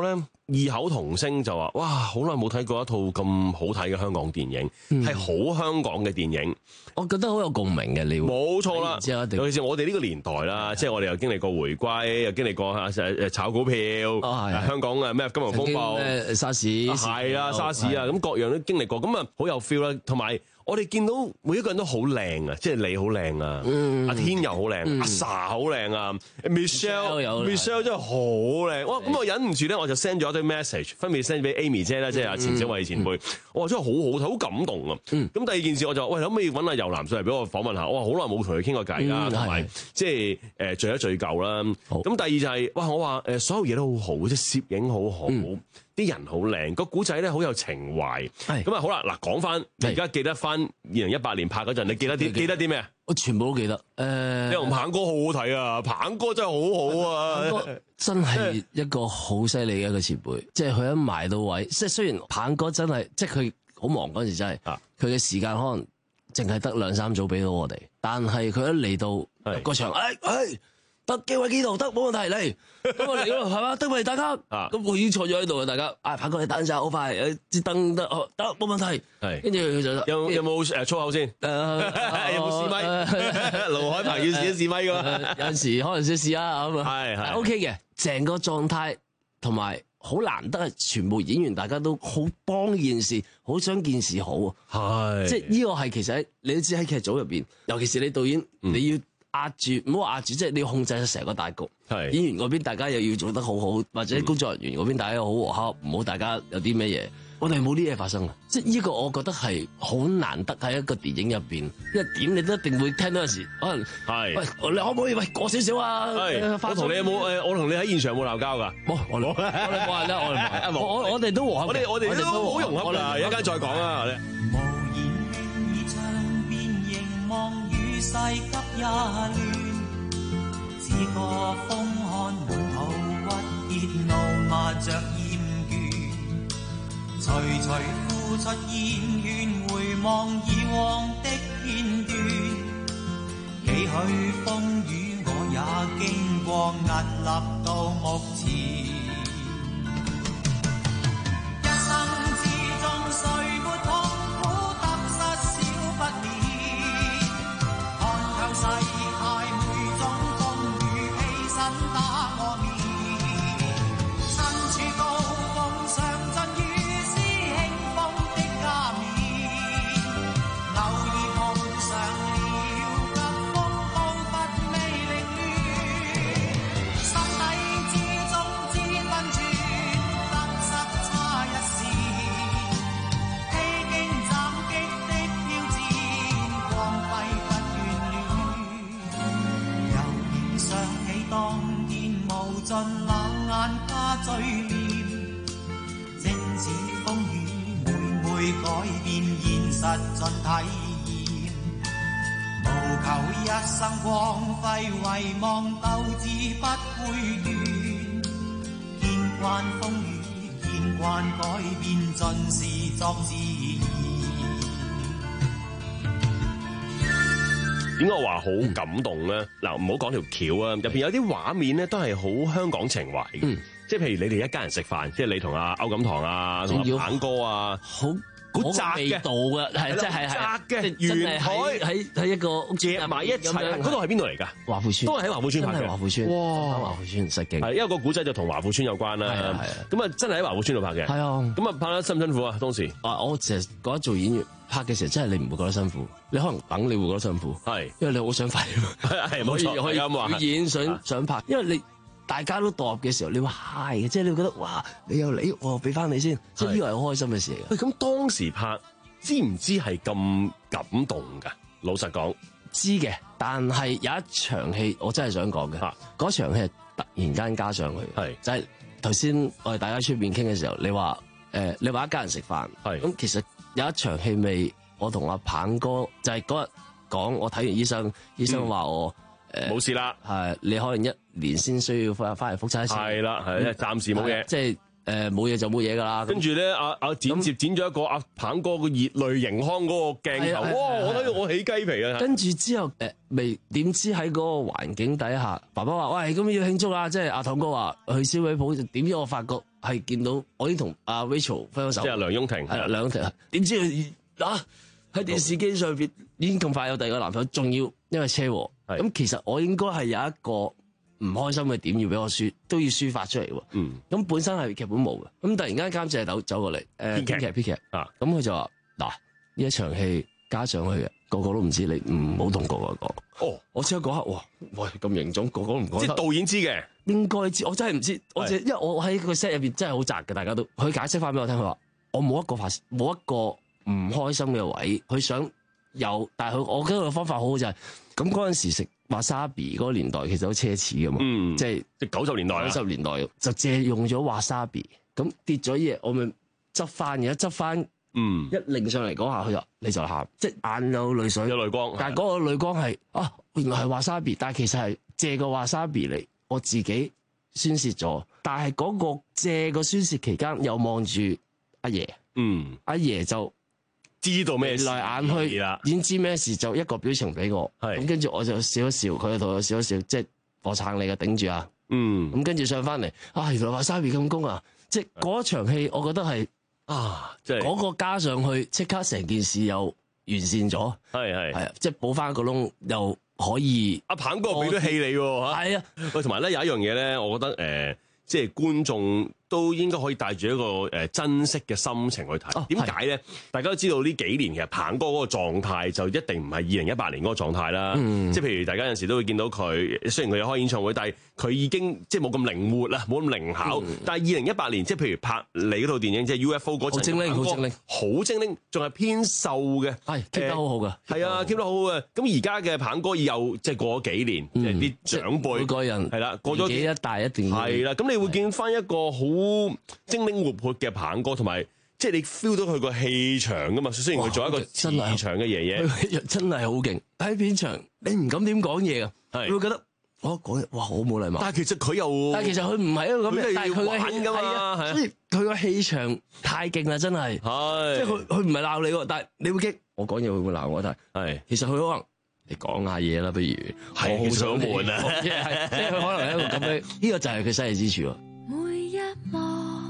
Speaker 14: 異口同聲就話：哇！好耐冇睇過一套咁好睇嘅香港電影，係好香港嘅電影。
Speaker 15: 我覺得好有共鳴嘅，你
Speaker 14: 冇錯啦。尤其是我哋呢個年代啦，即係我哋又經歷過回歸，又經歷過炒股票，香港咩金融風暴、
Speaker 15: 沙士
Speaker 14: 係啊，沙士啊，咁各樣都經歷過，咁啊好有 feel 啦。同埋我哋見到每一個人都好靚啊，即係你好靚啊，阿天又好靚，阿 Sa 好靚啊 ，Michelle 真係好靚。哇！咁我忍唔住咧，我就 send 咗一堆 message， 分別 send 俾 Amy 姐啦，即係阿錢小慧前輩。哇！真係好好睇，好感動啊。咁第二件事我就喂，可唔可以揾阿游南上嚟俾我訪問下？哇！好耐冇同佢傾過偈啦，同埋即係聚一聚舊啦。咁第二就係哇！我話所有嘢都好好，即係攝影好好。啲人好靚，個古仔咧好有情懷。咁啊好啦，嗱講翻，你而家記得翻2018年拍嗰陣，你記得啲咩啊？
Speaker 15: 我全部都記得。
Speaker 14: 你同鵬哥好好睇啊！鵬哥真係好好啊！
Speaker 15: 鵬哥真係一個好犀利嘅一個前輩，即係佢一埋到位，即係雖然鵬哥真係即係佢好忙嗰陣時真係，佢嘅時間可能淨係得2-3組俾到我哋，但係佢一嚟到個場，得幾位幾度得冇問題嚟，咁我嚟咯係嘛？得咪大家，咁我已經坐咗喺度啊！大家，鵬哥你等陣好快，支燈得冇問題。係，跟住佢就
Speaker 14: 有冇粗口先？有冇試咪？盧海鵬要試一試咪噶嘛？
Speaker 15: 有陣時可能先試下咁啊。係 OK 嘅，成個狀態同埋好難得係全部演員大家都好幫件事，好想件事好。係，即係呢個係其實你都知喺劇組入邊，尤其是你導演你要。壓住唔好話壓住，即係你要控制成個大局。係演員嗰邊大家又要做得好好，或者工作人員嗰邊大家又好和洽，唔好大家有啲咩嘢。我哋冇呢嘢發生啊！即係呢個我覺得係好難得喺一個電影入邊，因為點你都一定會聽到有時可能係喂，你可唔可以喂過少少啊？
Speaker 14: 我同你有冇我同你喺現場有冇鬧交㗎？冇，我哋冇人啦，
Speaker 15: 我哋都和洽，
Speaker 14: 我哋都好融洽㗎。一陣間再講啊！
Speaker 12: 無言輕倚窗邊凝望與世急也亂，似個風寒能逃鬱熱怒麻着厭倦，徐徐呼出煙圈，回望以往的片段，幾許風雨我也經過，屹立到目前，一生之中誰沒痛苦得失少不免，看透世態每種風雨犧牲打我面，身處高峰上盡如斯興風的加冕，偶爾碰上了急風暴拔未凌亂，心底之中知分寸，得失差一線，披荊斬棘的挑戰，光輝不眷戀，又仍想起當天無盡冷眼加嘴臉，正似風雨每每改變現實盡體驗，無求一生光輝遺忘鬥志不會亂，見慣風雨見慣改變盡是作自然。
Speaker 14: 點解我話好感動咧？嗱，唔好講條橋啊，入邊有啲畫面咧都係好香港情懷嘅，即係譬如你哋一家人食飯，即係你同阿歐錦棠啊，同阿鵬哥啊，好窄嘅
Speaker 15: 味道嘅，係即係
Speaker 14: 窄嘅圓台
Speaker 15: 喺一個屋
Speaker 14: 夾埋一齊，嗰度係邊度嚟㗎？
Speaker 15: 華富村
Speaker 14: 都係喺華富村拍嘅。
Speaker 15: 華富村，
Speaker 14: 哇！
Speaker 15: 華富村實勁，
Speaker 14: 係因為個古仔就同華富村有關啦。係啊，咁啊真係喺華富村度拍嘅。係啊，咁啊拍得辛唔辛苦啊？當時
Speaker 15: 我成日覺得做演員拍嘅時候，真係你唔會覺得辛苦，你可能等你會覺得辛苦，係因為你好想快啊嘛，
Speaker 14: 係冇錯，
Speaker 15: 可以表演想拍，因為你大家都墮入嘅時候，你會 high 嘅，即係你會覺得哇，你有你，我俾翻你先，即係呢個係好開心嘅事嚟嘅。
Speaker 14: 喂，咁當時拍知唔知係咁感動㗎？老實講，
Speaker 15: 知嘅，但係有一場戲我真係想講嘅，嗰場戲係突然間加上去，係就係頭先我哋大家出面傾嘅時候，你話一家人食飯，係咁其實有一場戲未，我同阿鵬哥就係嗰日講，我睇完醫生，醫生話我
Speaker 14: 冇事啦，
Speaker 15: 係你可能1年先需要翻嚟復診一次，
Speaker 14: 係啦，係暫時冇嘢，
Speaker 15: 即係。冇嘢就冇嘢㗎啦。
Speaker 14: 跟住咧，阿剪咗一個阿鵬哥個熱淚盈眶嗰個鏡頭，哇！我睇到我起雞皮啊！
Speaker 15: 跟住之後未點知喺嗰個環境底下，爸爸話：喂，咁要慶祝啦！即係阿棠哥話去燒尾鋪，點知我發覺係見到我已經同阿 Rachel 分咗手，
Speaker 14: 即係梁雍婷，
Speaker 15: 係梁雍婷。點知佢喺電視機上邊已經咁快有第二個男朋友，仲要因為車禍。咁其實我應該係有一個唔開心嘅點要俾我都要抒發出嚟喎。咁本身係劇本冇嘅，咁突然間監製走過嚟，編劇啊，咁佢就話嗱，呢一場戲加上去嘅，個個都唔知，你唔好同個個講。哦，我即刻嗰刻，哇，喂咁凝重，個個都唔講。
Speaker 14: 即係導演知嘅，
Speaker 15: 應該知，我真係唔知，因為我喺個 set 入邊真係好窄嘅，大家都佢解釋翻俾我聽，佢話我冇一個唔開心嘅位，佢想有，但係我覺得個方法好好就係，咁嗰陣時食 wasabi 嗰個年代其實好奢侈噶嘛，即係
Speaker 14: 90年代
Speaker 15: 90年代就借用咗 wasabi， 咁跌咗嘢我咪執翻，而家執翻，一擰上嚟嗰下佢就你就喊，即係眼有淚水，
Speaker 14: 有淚光，
Speaker 15: 但係嗰個淚光係原來係 wasabi， 但係其實係借個 wasabi 嚟我自己宣泄咗，但係嗰個借個宣泄期間又望住阿爺，阿爺就
Speaker 14: 知道咩事，
Speaker 15: 來眼去已經知咩事，就一個表情俾我，咁跟住我就笑一笑，佢就同我笑一笑，即係我撐你嘅，頂住啊，咁跟住上翻嚟，原來 wasabi 咁攻啊，即係嗰場戲，我覺得係
Speaker 14: 即係
Speaker 15: 嗰個加上去，即刻成件事又完善咗，係啊，即係補翻個窿又可以。
Speaker 14: 阿鵬哥俾咗戲你喎，
Speaker 15: 係啊，
Speaker 14: 喂，同埋咧有一樣嘢咧，我覺得即係觀眾都應該可以帶住一個珍惜嘅心情去睇。點解咧？大家都知道呢幾年其實鵬哥嗰個狀態就一定唔係2018年嗰個狀態啦。即係譬如大家有陣時都會見到佢，雖然佢有開演唱會，但係佢已經即係冇咁靈活啦，冇咁靈巧。但係2018年即係譬如拍你嗰套電影即係 UFO 嗰陣，
Speaker 15: 好精靈，
Speaker 14: 好精靈，仲係偏瘦嘅
Speaker 15: ，keep 得好好嘅，
Speaker 14: 係啊，keep 得好好嘅。咁而家嘅鵬哥又即係過咗幾年，即係啲長輩
Speaker 15: 每個人
Speaker 14: 係啦，過咗
Speaker 15: 幾一代一定
Speaker 14: 係啦。咁你會見翻一個好精靈活潑嘅鵬哥，同埋即係你 feel 到佢個氣場噶嘛。雖然佢做一個磁場嘅爺爺，
Speaker 15: 真係好勁。喺片場你唔敢點講嘢噶，你會覺得我講嘢哇好冇禮貌。
Speaker 14: 但係其實佢又，
Speaker 15: 但係其實佢唔係一個咁嘅，但係佢嘅氣
Speaker 14: 噶嘛，
Speaker 15: 所以佢個氣場太勁啦，真係。即係佢唔係鬧你喎，但係你會驚我講嘢會唔會鬧我？但係其實佢可能你講下嘢啦，不如
Speaker 14: 係好想悶啊，
Speaker 15: 即係佢可能係一個咁樣，呢個就係佢犀利之處。
Speaker 5: 每一幕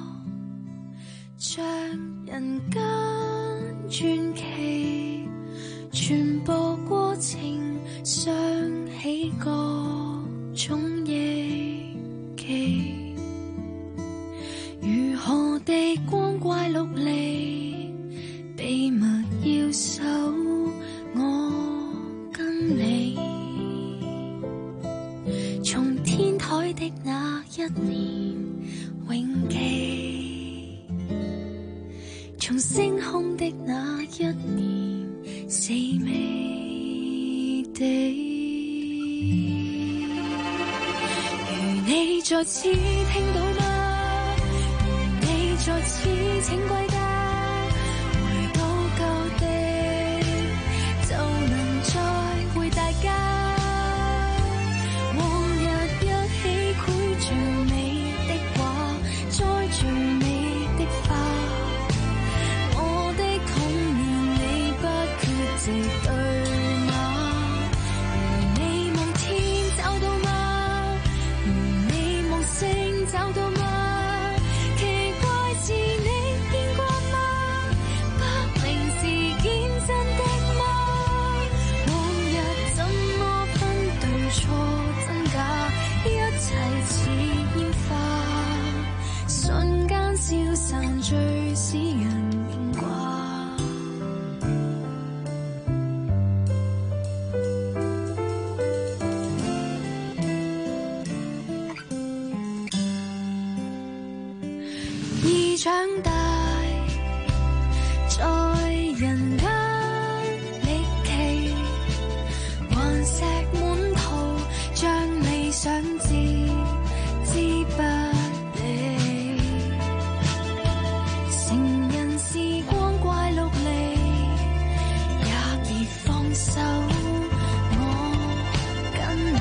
Speaker 5: 像人間傳奇，全部過程想起各種憶記，如何地光怪陸離，秘密要守我跟你，從天台的那一年永記，從星空的那一年死美地。如你在此聽到嗎？如你在此請歸家，回到舊地就能再會大家。往日一起繪着美的畫，栽住美的花，我的童年你不缺席對嗎？如你夢天找到嗎？如你夢星找到嗎？奇怪是你見過嗎？不明是見真的嗎？往日怎麼分對錯真假？一切似煙花，瞬間消散，最使人牽掛。已長大，在人間歷奇，頑石滿途，像理想置之不理。成人時光怪陸離，也別放手我跟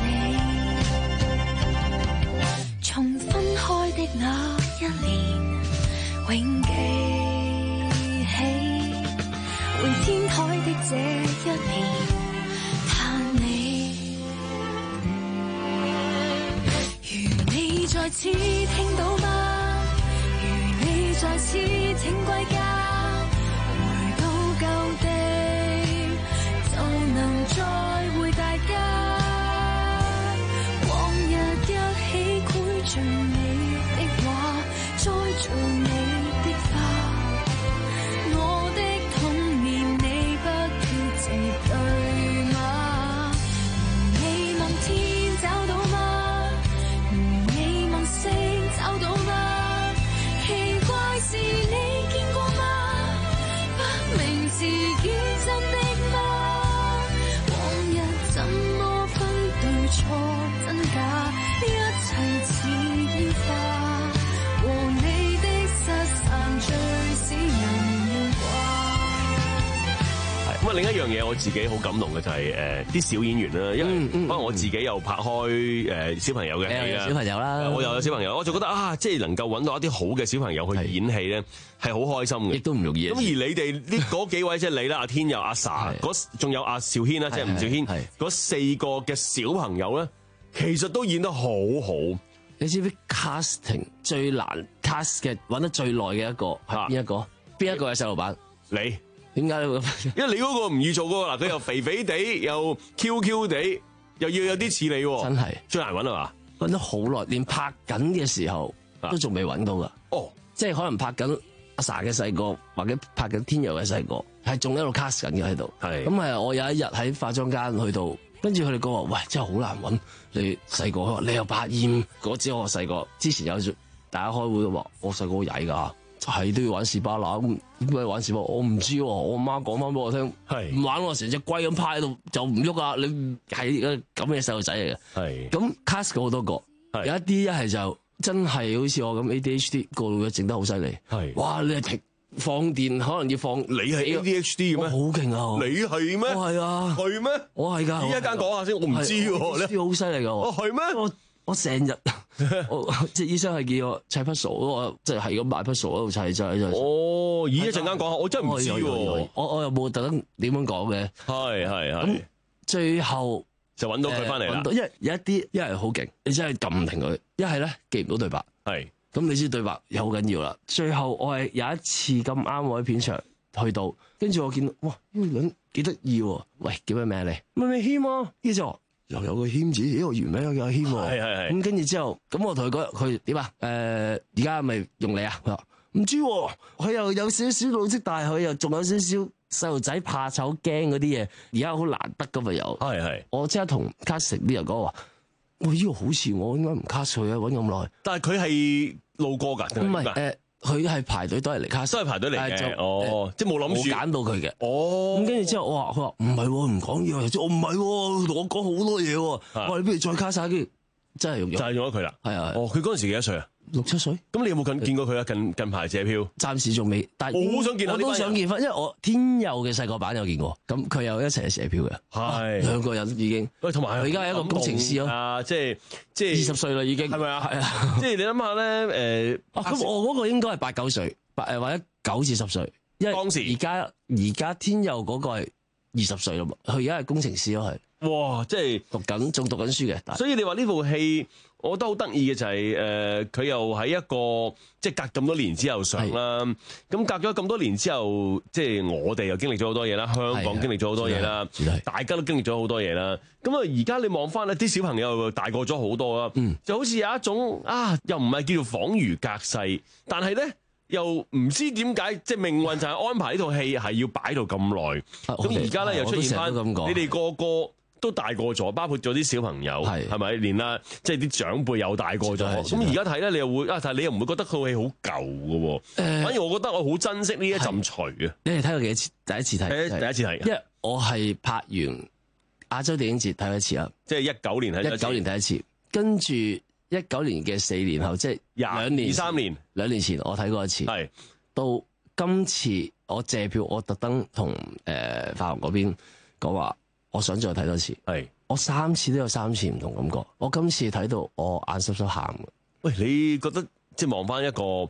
Speaker 5: 你，從分開的那一年永記起，回天台的這一年嘆你。如你在此聽到嗎？如再次請歸家，回到舊地，就能再會大家。往日一起繪着你的畫，栽做你的花。我的童年你不缺席對嗎？如你夢天找到嗎？如你夢星找到嗎？奇怪是你見過嗎？不明自己真的嗎？往日怎麼分對錯真假？一切似煙花，和你的失散最使人牽掛。
Speaker 14: 咁啊，另一樣嘢我自己好感動嘅就係啲小演員啦，因為可能我自己又拍開小朋友嘅戲啦，
Speaker 15: 小朋友啦，
Speaker 14: 我又有小朋友，我就覺得啊，即係能夠揾到一啲好嘅小朋友去演戲咧，係好開心嘅，
Speaker 15: 亦都唔容易。
Speaker 14: 咁而你哋呢嗰幾位即係你啦、阿天佑、阿 Sa， 仲有阿兆軒啦，即係吳兆軒，嗰4個嘅小朋友咧，其實都演得好好。
Speaker 15: 你知唔知 casting 最難 cast 嘅揾得最耐嘅一個係邊一個？邊一個係細路版？
Speaker 14: 你
Speaker 15: 點解咧？
Speaker 14: 因為你嗰個唔易做嗰個嗱，佢又肥肥地，又 Q 地，又要有啲似你喎。
Speaker 15: 真係
Speaker 14: 最難揾係嘛？
Speaker 15: 揾咗好耐，連拍緊嘅時候都仲未揾到噶。
Speaker 14: 哦，
Speaker 15: 即係可能拍緊阿 Sa 嘅細個，或者拍緊天佑嘅細個，係仲喺度 cast 緊嘅喺度。係咁係，我有一日喺化妝間去到，跟住佢哋講話，喂，真係好難揾你細個。佢話你又百厭，嗰陣我細個之前有大家開會話，我細個好曳㗎。係都要玩士巴拿，咁點解玩士巴拿？我唔知喎，我媽講翻俾我聽，唔玩喎，成隻龜咁趴喺度就唔喐啊！你係咁嘅細路仔嚟嘅。係咁 cast 好多個，有一啲一係就真係好似我咁 ADHD 個腦整得好犀利。係哇！你係放電可能要放，
Speaker 14: 你係 ADHD 嘅咩？
Speaker 15: 好勁啊！
Speaker 14: 你係咩？
Speaker 15: 我係啊，
Speaker 14: 係咩？
Speaker 15: 我係㗎。
Speaker 14: 依一間講下先，我唔知喎。
Speaker 15: 你好犀利㗎！
Speaker 14: 哦，係咩？
Speaker 15: 我成日，即係醫生係叫我砌 puzzle，我即係咁買 puzzle 喺度砌真。
Speaker 14: 哦，咦，一陣間講下，我真係唔知喎。
Speaker 15: 我又冇特登點樣講嘅。係。咁最後
Speaker 14: 就揾到佢翻嚟啦。
Speaker 15: 因為有一啲一係好勁，你真係撳唔停佢；一係咧記唔到對白。係。咁你知對白又好緊要啦。最後我係有一次咁啱我喺片場去到，跟住我見到哇呢個人幾得意喎。喂，叫咩名你？咪謙啊，呢就。又有個謙字，呢個原名有個謙喎。係。咁跟住之後，咁我同佢講，佢點啊？而家咪用你啊？佢話唔知喎，佢又有少少老積，但係佢又仲有少少細路仔怕醜驚嗰啲嘢。而家好難得噶嘛又。係。我即刻同 casting 啲人講話，喂，呢個好似我應該唔 cast 佢啊，揾咁耐。但係佢係路過㗎，唔係佢係排隊都係嚟 cast，都係排隊嚟嘅。哦，即係冇諗住揀到佢嘅。哦，咁跟住之後我話佢話唔係喎，唔講嘢。我唔係喎，同我講好多嘢喎。我話你不如再 cast 晒，跟住真係用咗，就係用咗佢啦。係啊。哦，佢嗰陣時幾多歲啊？6、7歲。咁你有冇見過佢啊？近排借票，暫時仲未。但係我好想見，我都想見翻，因為我天佑嘅細個版有見過。咁佢又一齊借票嘅。係兩個人已經。喂，同埋佢而家係一個工程師咯。啊，即係20歲啦已經。係咪啊？係啊。即係你諗下咧，咁我嗰個應該係8、9歲，或者9至10歲。因為當時而家天佑嗰個係20歲啦嘛，佢而家係工程師咯係。哇！即係仲讀緊書嘅。所以你話呢部戲，我覺得好得意嘅就係佢又喺一個即係隔咁多年之後上啦。咁隔咗咁多年之後，即係我哋又經歷咗好多嘢啦，香港經歷咗好多嘢啦，大家都經歷咗好多嘢啦。咁啊，而家你望翻咧，啲小朋友大個咗好多啦，就好似有一種又唔係叫做恍如隔世，但係咧又唔知點解，即係命運就係安排呢套戲係要擺到咁耐。咁而家咧又出現翻，你哋個個都大個咗，包括咗啲小朋友，係咪？連即係啲長輩又大個咗。咁而家睇咧，你又會但係你又唔會覺得套戲好舊嘅喎。反而我覺得我好珍惜呢一陣除啊！你哋睇過幾多次？第一次睇，第一次睇。因為我係拍完亞洲電影節睇一次啦，即係19年睇一次，跟住19年嘅4年後，即係23年2年前我睇過一次。係到今次我借票，我特登同發行嗰邊講話。我想再睇多次，我3次都有3次唔同感覺。我今次睇到我眼濕濕喊嘅。喂，你覺得即係望翻一個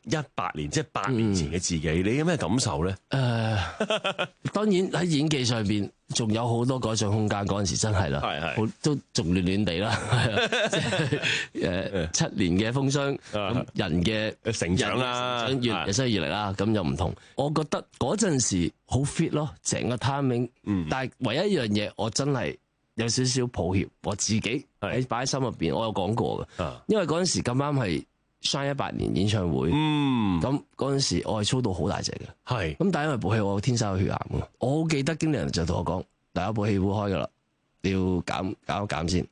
Speaker 14: 18年，即係8年前嘅自己，你有咩感受咧？
Speaker 15: 當然喺演技上邊仲有好多改進空間，嗰陣時真係啦，係都仲亂亂地啦，即係7年嘅風霜，咁人嘅
Speaker 14: 成長啦，
Speaker 15: 人生閱歷啦，咁又唔同。我覺得嗰陣時好 fit 咯，成個 timing，但係唯一一樣嘢我真係有少少抱歉，我自己喺擺喺心入邊，我有講過嘅，因為嗰陣時咁啱係Shine 18年演唱會，咁嗰陣時我係操到好大隻嘅，咁但係因為部戲我天生有血癌嘅，我好記得經理人就同我講，第一部戲會開噶啦，你要減先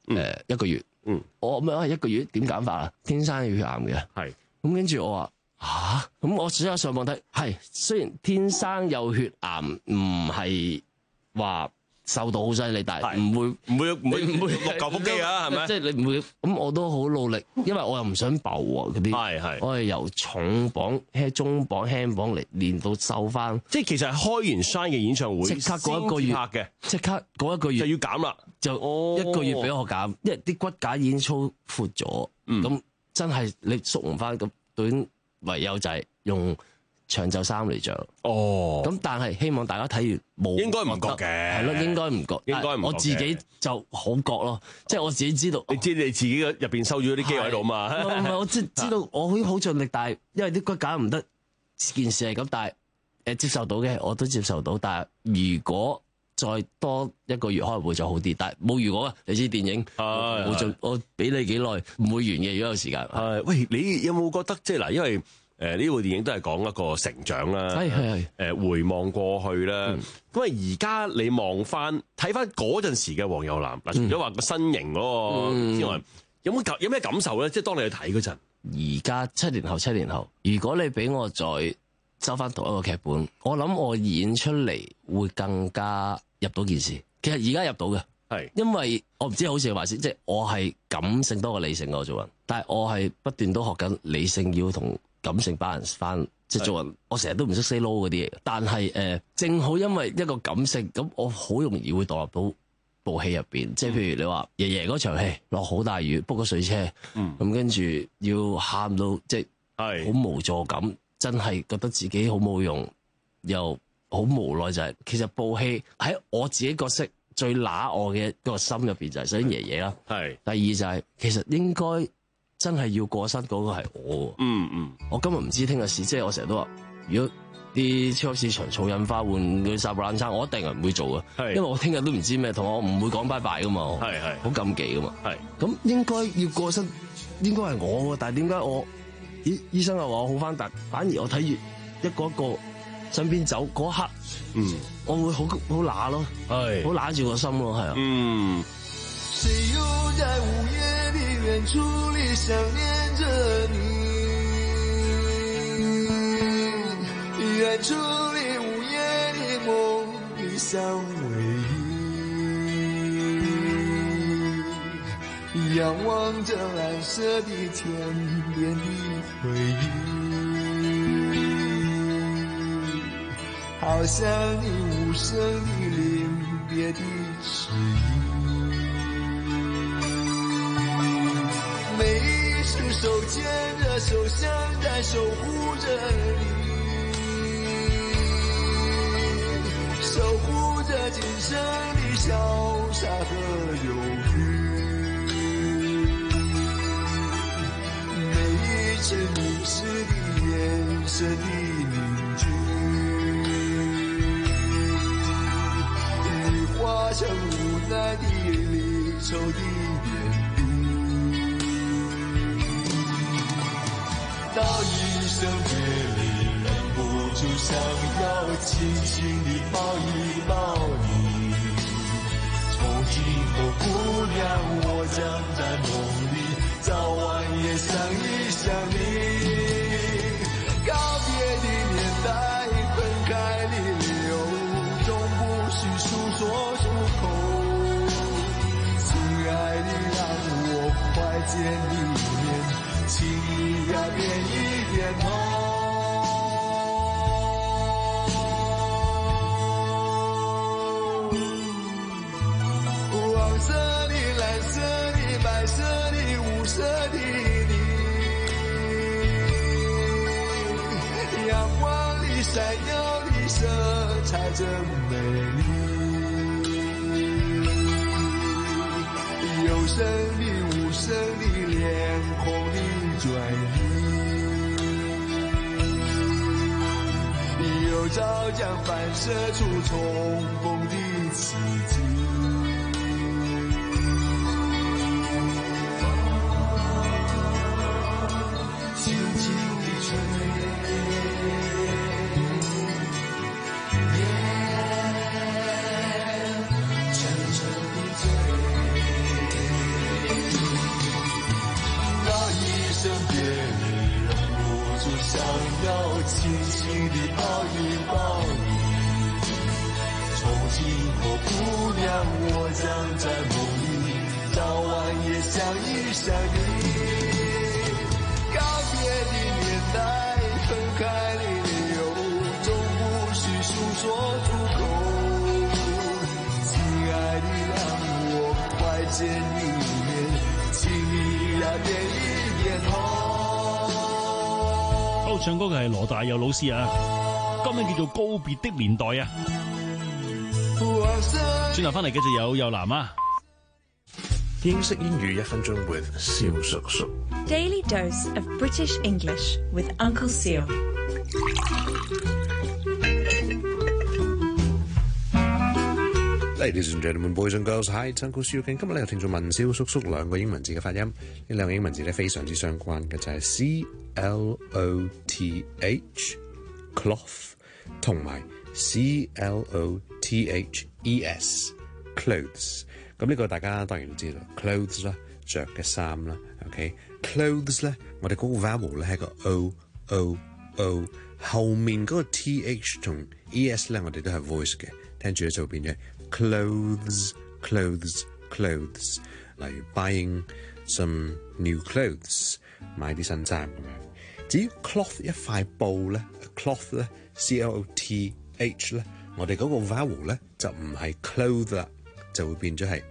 Speaker 15: ，1個月，我咩1個月點減法啊？天生有血癌嘅，咁跟住我話咁我只有上網睇，係雖然天生有血癌唔係話瘦到好犀利，但係唔會
Speaker 14: 六嚿腹肌啊，係咪？
Speaker 15: 即係你唔會咁，我都好努力，因為我又唔想爆喎嗰啲。我係由重磅、中磅、輕磅嚟練到瘦翻。
Speaker 14: 即係其實係開完 Shine 嘅演唱會，
Speaker 15: 即刻嗰1個月
Speaker 14: 拍嘅，
Speaker 15: 即刻嗰1個月
Speaker 14: 就要減啦，
Speaker 15: 就1個月俾我減，因為啲骨架已經粗闊咗，咁真係你縮唔翻咁短，唯有就係用長袖衫嚟着。咁但係希望大家睇完冇，
Speaker 14: 應該唔覺嘅，
Speaker 15: 係咯，應該唔覺，
Speaker 14: 應該唔覺。
Speaker 15: 我自己就好覺咯，即係我自己知道，
Speaker 14: 你知你自己入邊收咗啲肌喺度嘛？
Speaker 15: 唔係，我知道我好盡力，但係因為啲骨架唔得，件事係咁，但係接受到嘅，我都接受到。但係如果再多1個月可能會就好啲，但係冇如果啊！你知電影我俾你幾耐唔會完嘅，如果有時間。
Speaker 14: 喂，你有冇覺得即係嗱？因為呢部電影都係講一個成長啦，回望過去啦。咁而家你望翻睇翻嗰陣時嘅黃又南嗱，除咗話個身形嗰個之外，有咩感受咧？即係當你去睇嗰陣，
Speaker 15: 而家7年後，如果你俾我再收翻同一個劇本，我諗我演出嚟會更加入到件事。其實而家入到嘅，因為我唔知好似係話先，即係我係感性多過理性我做人，但係我係不斷都學緊理性要同感性 balance 翻，即係做人，我成日都唔識 say no 嗰啲嘢。但係正好因為一個感性，咁我好容易會代入到部戲入邊。即係譬如你話爺爺嗰場戲落好大雨，book 個水車，咁跟住要喊到即係好無助感，真係覺得自己好冇用，又好無奈。就係其實部戲喺我自己角色最揦我嘅個心入邊就係首先爺爺啦，第二就係其實應該真係要過身嗰個係我。我今日唔知聽日事，即係我成日都話，如果啲超級市場儲印花換佢沙布冷餐，我一定係唔會做嘅，因為我聽日都唔知咩，同我唔會講拜拜噶嘛，好禁忌噶嘛。咁應該要過身，應該係我，但係點解我醫生又話我好翻，但反而我睇住一個一個身邊走嗰一刻，我會好揦咯，好揦住個心咯，係啊。
Speaker 12: 谁又在午夜的远处里想念着你？远处里午夜的梦里相偎依，仰望着蓝色的天边的回忆，好像你无声的临别的迟疑。每一世手牵着手，像在守护着你，守护着今生的潇洒和忧郁。每一次凝视的眼神的凝聚，已化成无奈的离愁的点滴。道一声别离，忍不住想要轻轻地抱一抱你。从今后姑娘，我将在梦里早晚也想一想你。告别的年代，分开的理由，终不需诉说出口。亲爱的，让我快见你面，请你呀别一点头。黄色的、蓝色的、白色的、五色的你， 闪耀的色彩真美丽，有声的无声的脸孔的转移，有照将反射出重逢的奇迹。轻轻地吹，沉沉的醉，那一声别离忍不住想要轻轻地抱一抱你。从今后姑娘我将在梦里早晚也相依相依。告别的年代，分开的理由，总不需诉说出口。亲爱的，让我快见一面，请你呀點一點頭。
Speaker 1: 好，唱歌嘅係羅大佑老師啊，歌名叫做《告別的年代》啊。轉頭翻嚟繼續有南啊。
Speaker 16: 英式英語1分鐘 with 蕭叔叔。
Speaker 17: Daily dose of British English with Uncle Seal.
Speaker 16: Ladies and gentlemen, boys and girls, hi, it's Uncle Seal。今日咧有聽眾問蕭叔叔兩個英文字嘅發音，呢兩個英文字咧非常之相關嘅，就係 CLOTH cloth 同埋 CLOTHES clothes。咁呢個大家當然都知道 ，clothes 啦，着嘅衫啦 ，OK。clothes 咧，我哋嗰個 vowel 咧係個 O，後面嗰個 TH 同 ES 咧，我哋都係 voice 嘅，聽住咧就會變咗 clothes。例如 buying some new clothes， 買啲新衫咁樣。至於 cloth 一塊布咧 ，cloth 咧 CLOTH 咧，我哋嗰個 vowel 咧就唔係 cloth 啦，就會變咗係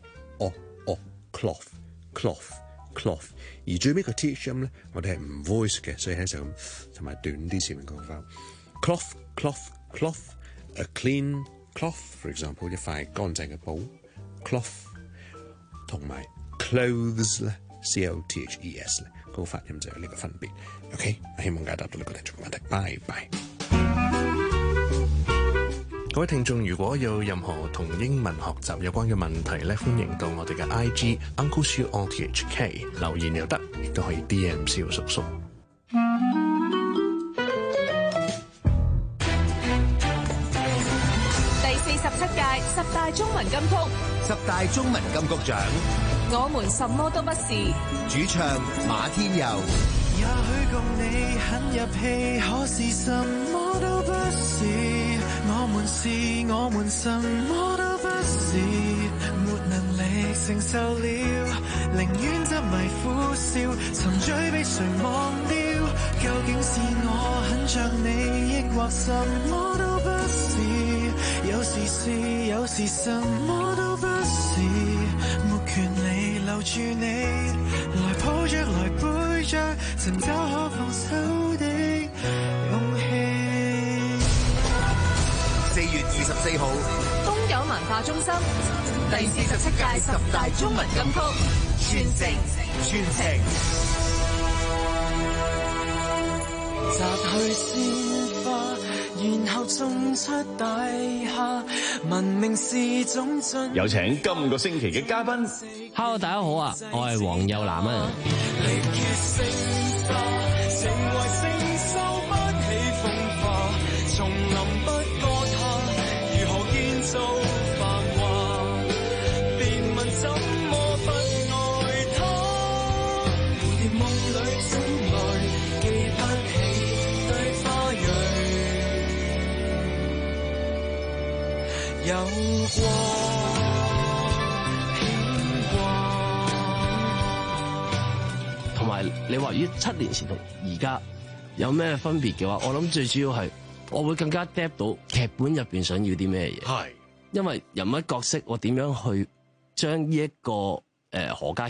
Speaker 16: cloth。而最尾個 TH 音咧，我哋係唔 voice 嘅，所以咧就咁同埋短啲前面個 vowel。cloth，a clean cloth，for example， 一塊乾淨嘅布 cloth， 同埋 clothes 咧 CLOTHES 咧，嗰個發音就有呢個分別。OK， 希望解答到呢個聽眾問題。拜拜。各位聽眾，如果有任何同英文學習有關嘅問題咧，歡迎到我哋嘅 IG Uncle Seal RTHK 留言又得，亦都可以 DM 蕭叔叔。
Speaker 17: 第47屆10大中文金曲
Speaker 18: ，10大中文金曲獎，
Speaker 17: 我們什麼都不是，
Speaker 18: 主唱馬天佑。
Speaker 12: 也許共你很入戲，可是什麼都不是。我們什麼都不是，沒能力承受了，寧願執迷苦笑，沉醉被誰忘掉？究竟是我很像你，抑或什麼都不是？有時是，有時什麼都不是，沒權利留住你，來抱着，來背着，尋找可放手的勇氣。4月24號，
Speaker 17: 東九文化中心第47屆10大中文金曲，全城
Speaker 12: 摘去鮮花，然後種出大廈，文明是種進。
Speaker 13: 有請今個星期嘅嘉賓。
Speaker 15: Hello， 大家好啊，我係黃又南啊。
Speaker 12: 有過
Speaker 15: 同埋你話於7年前同而家有咩分別嘅話，我諗最主要係我會更加 adapt 到劇本入邊想要啲咩嘢。
Speaker 14: 係，
Speaker 15: 因為人物角色我點樣去將呢一個何家謙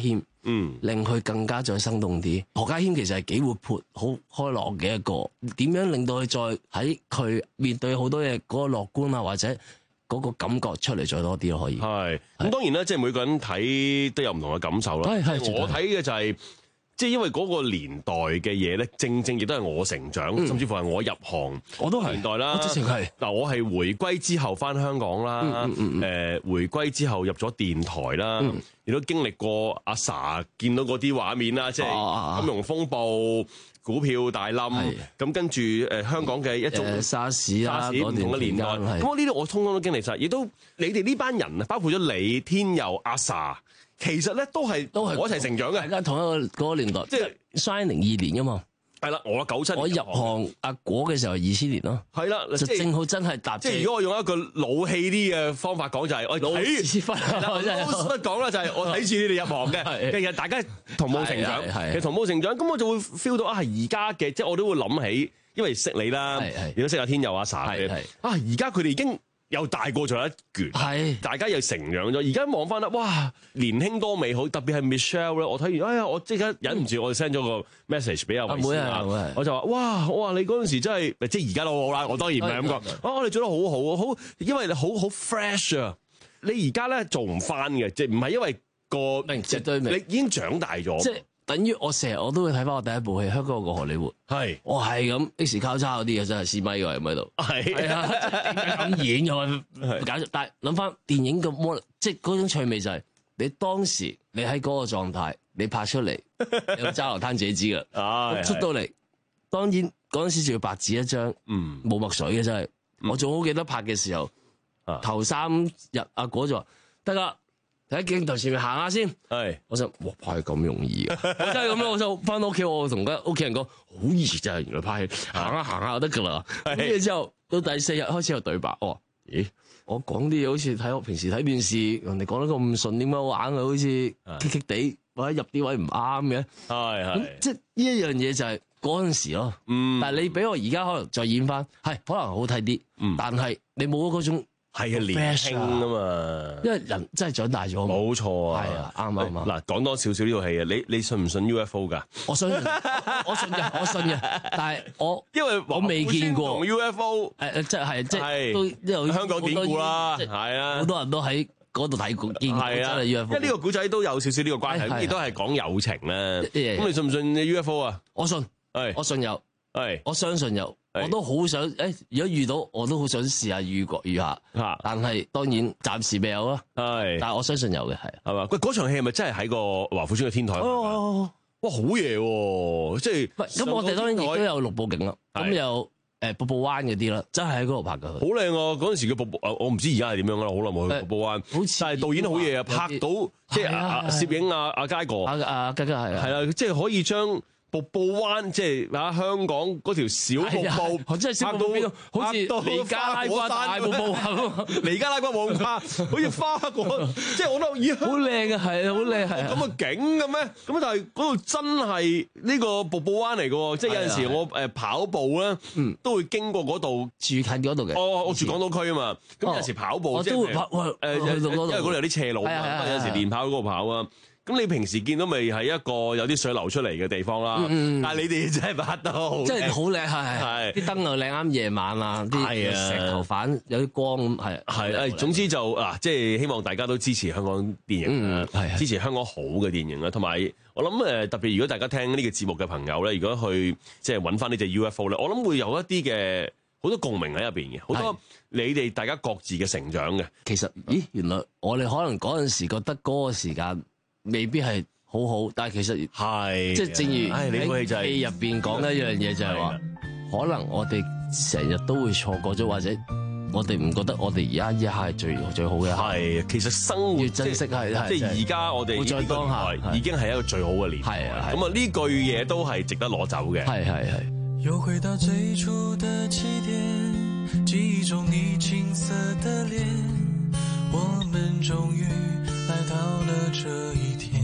Speaker 15: 令佢更加再生動啲。何家謙其實係幾活潑、好開朗嘅一個，點樣令到佢再喺佢面對好多嘢嗰個樂觀啊，或者嗰個感覺出嚟再多啲咯，可以。
Speaker 14: 係咁當然啦，即係每個人睇都有唔同嘅感受啦。我睇嘅就係。即係因為嗰個年代嘅嘢咧，正亦都係我成長，甚至乎係我入行我都係年代啦。我之前係嗱，我係回歸之後返香港啦，回歸之後入咗電台啦，亦都經歷過阿 Sa 見到嗰啲畫面啦，即係金融風暴、股票大冧，咁跟住香港嘅一種
Speaker 15: 沙士啦，
Speaker 14: 唔同嘅年代。咁呢啲我通通都經歷晒，亦都你哋呢班人啊，包括咗你、天佑、阿 Sa。其實咧都係我一齊成長嘅，
Speaker 15: 大家同一個嗰個年代，即係 Shining 2年㗎嘛。
Speaker 14: 係啦，我97年。
Speaker 15: 我入行阿果嘅時候係2000年咯。係啦，就正好真係搭。
Speaker 14: 即係如果我用一個老氣啲嘅方法講，就係我睇屎忽講啦，就係我睇住你哋入行嘅。其實大家同步成長，其實同步成長，咁我就會 feel 到啊，而家嘅即係我都會諗起，因為識你啦，亦都識阿天佑阿 Sa 嘅。啊，而家佢哋已經。又大過咗一橛，大家又成長咗。而家望翻啦，哇，年輕多美好，特別係 Michelle 咧。我睇完，哎呀，我即刻忍唔住，我 send 咗個 message 俾阿維斯啦。我就話，哇，我話你嗰陣時真係，即係而家都好啦。我當然唔係咁講。我哋做得好，好，因為你好 fresh 啊。你而家咧做唔翻嘅，即係唔係因為
Speaker 15: 絕對明，
Speaker 14: 你已經長大咗。
Speaker 15: 即係等於我成日我都會睇翻我第一部戲《香港個荷里活》，我係咁 X 交叉嗰啲嘢真係試咪㗎，喺度。係啊，咁演嘅搞笑。但係諗翻電影嘅魔力，即係嗰種趣味就係你當時你喺嗰個狀態，你拍出嚟有揸流灘自己知㗎。出到嚟，當然嗰陣時仲要白紙一張，冇墨水嘅真係。我仲好記得拍嘅時候，頭3日阿果就話得㗎。喺鏡頭前面行下先，我就哇拍係咁容易啊！我真係咁樣，我就翻到屋企，我同屋企人講好易就係原來拍戲行下就得噶啦。跟住之後到第4日開始有對白，我話咦，我講啲嘢好似睇我平時睇電視，人哋講得咁順，點解我硬係好似棘棘地，或者入啲位唔啱嘅？咁即係呢一樣嘢就係嗰陣時咯。但係你俾我而家可能再演翻，係可能好睇啲，但係你冇嗰種。係啊，年輕啊嘛，因為人真係長大咗。冇錯啊，係啊，啱。嗱，講多少少呢套戲啊，你信唔信 UFO 㗎？我信嘅，但係因為我未見過 UFO，即係都有香港典故啦，係啊，好多人都喺嗰度睇過見過真係 UFO。因為呢個古仔都有少少呢個關係，亦都係講友情咧。咁你信唔信 UFO 啊？我信，我信有，我相信有。我都好想如果遇到我都好想試下遇下，但係當然暫時未有啦。但係我相信有嘅，係嘛？喂，嗰場戲係咪真係喺個華富村嘅天台？哇，好嘢喎！即係咁，我哋當然亦都有綠布景啦。咁有瀑布灣嗰啲啦，真係喺嗰度拍㗎。好靚啊！嗰陣時嘅瀑布，我唔知而家係點樣啦，好耐冇去瀑布灣。但係導演好嘢啊，拍到即係攝影阿佳哥，阿佳係啦，即係可以將瀑布灣即係香港嗰條小瀑布，真係拍到好似尼加拉瓜大瀑布咁，尼加拉瓜冇咁拍，好似花果，即係我覺得咦，好靚啊，係啊，好靚係咁嘅景嘅咩？咁但係嗰度真係呢個瀑布灣嚟嘅，即係有陣時我跑步咧，都會經過嗰度，住近嗰度嘅。我住港島區啊嘛，咁有陣時跑步即係因為嗰度有啲斜路啊，有陣時練跑嗰度跑啊。咁你平時見到咪係一個有啲水流出嚟嘅地方啦，但係你哋真係拍到，真係好靚，係啲燈又靚，啱夜晚啊，啲石頭反有啲光咁，係總之就嗱，即係希望大家都支持香港電影，支持香港好嘅電影啦，同埋我諗特別如果大家聽呢個節目嘅朋友咧，如果去即係揾翻呢隻 UFO 咧，我諗會有一啲嘅好多共鳴喺入邊嘅，好多你哋大家各自嘅成長嘅。其實原來我哋可能嗰陣時覺得嗰個時間未必係好好，但係其實係即係正如喺戲入邊講一樣嘢，就係話可能我哋成日都會錯過咗，或者我哋唔覺得我哋而家一刻係最好嘅。係，其實生活珍惜係即係而家我哋活在當下已經係一個最好嘅年代。咁啊呢句嘢都係值得攞走嘅。係。
Speaker 12: 又回到最初的起點，記憶中你青澀的臉，我們終於來到了這一天，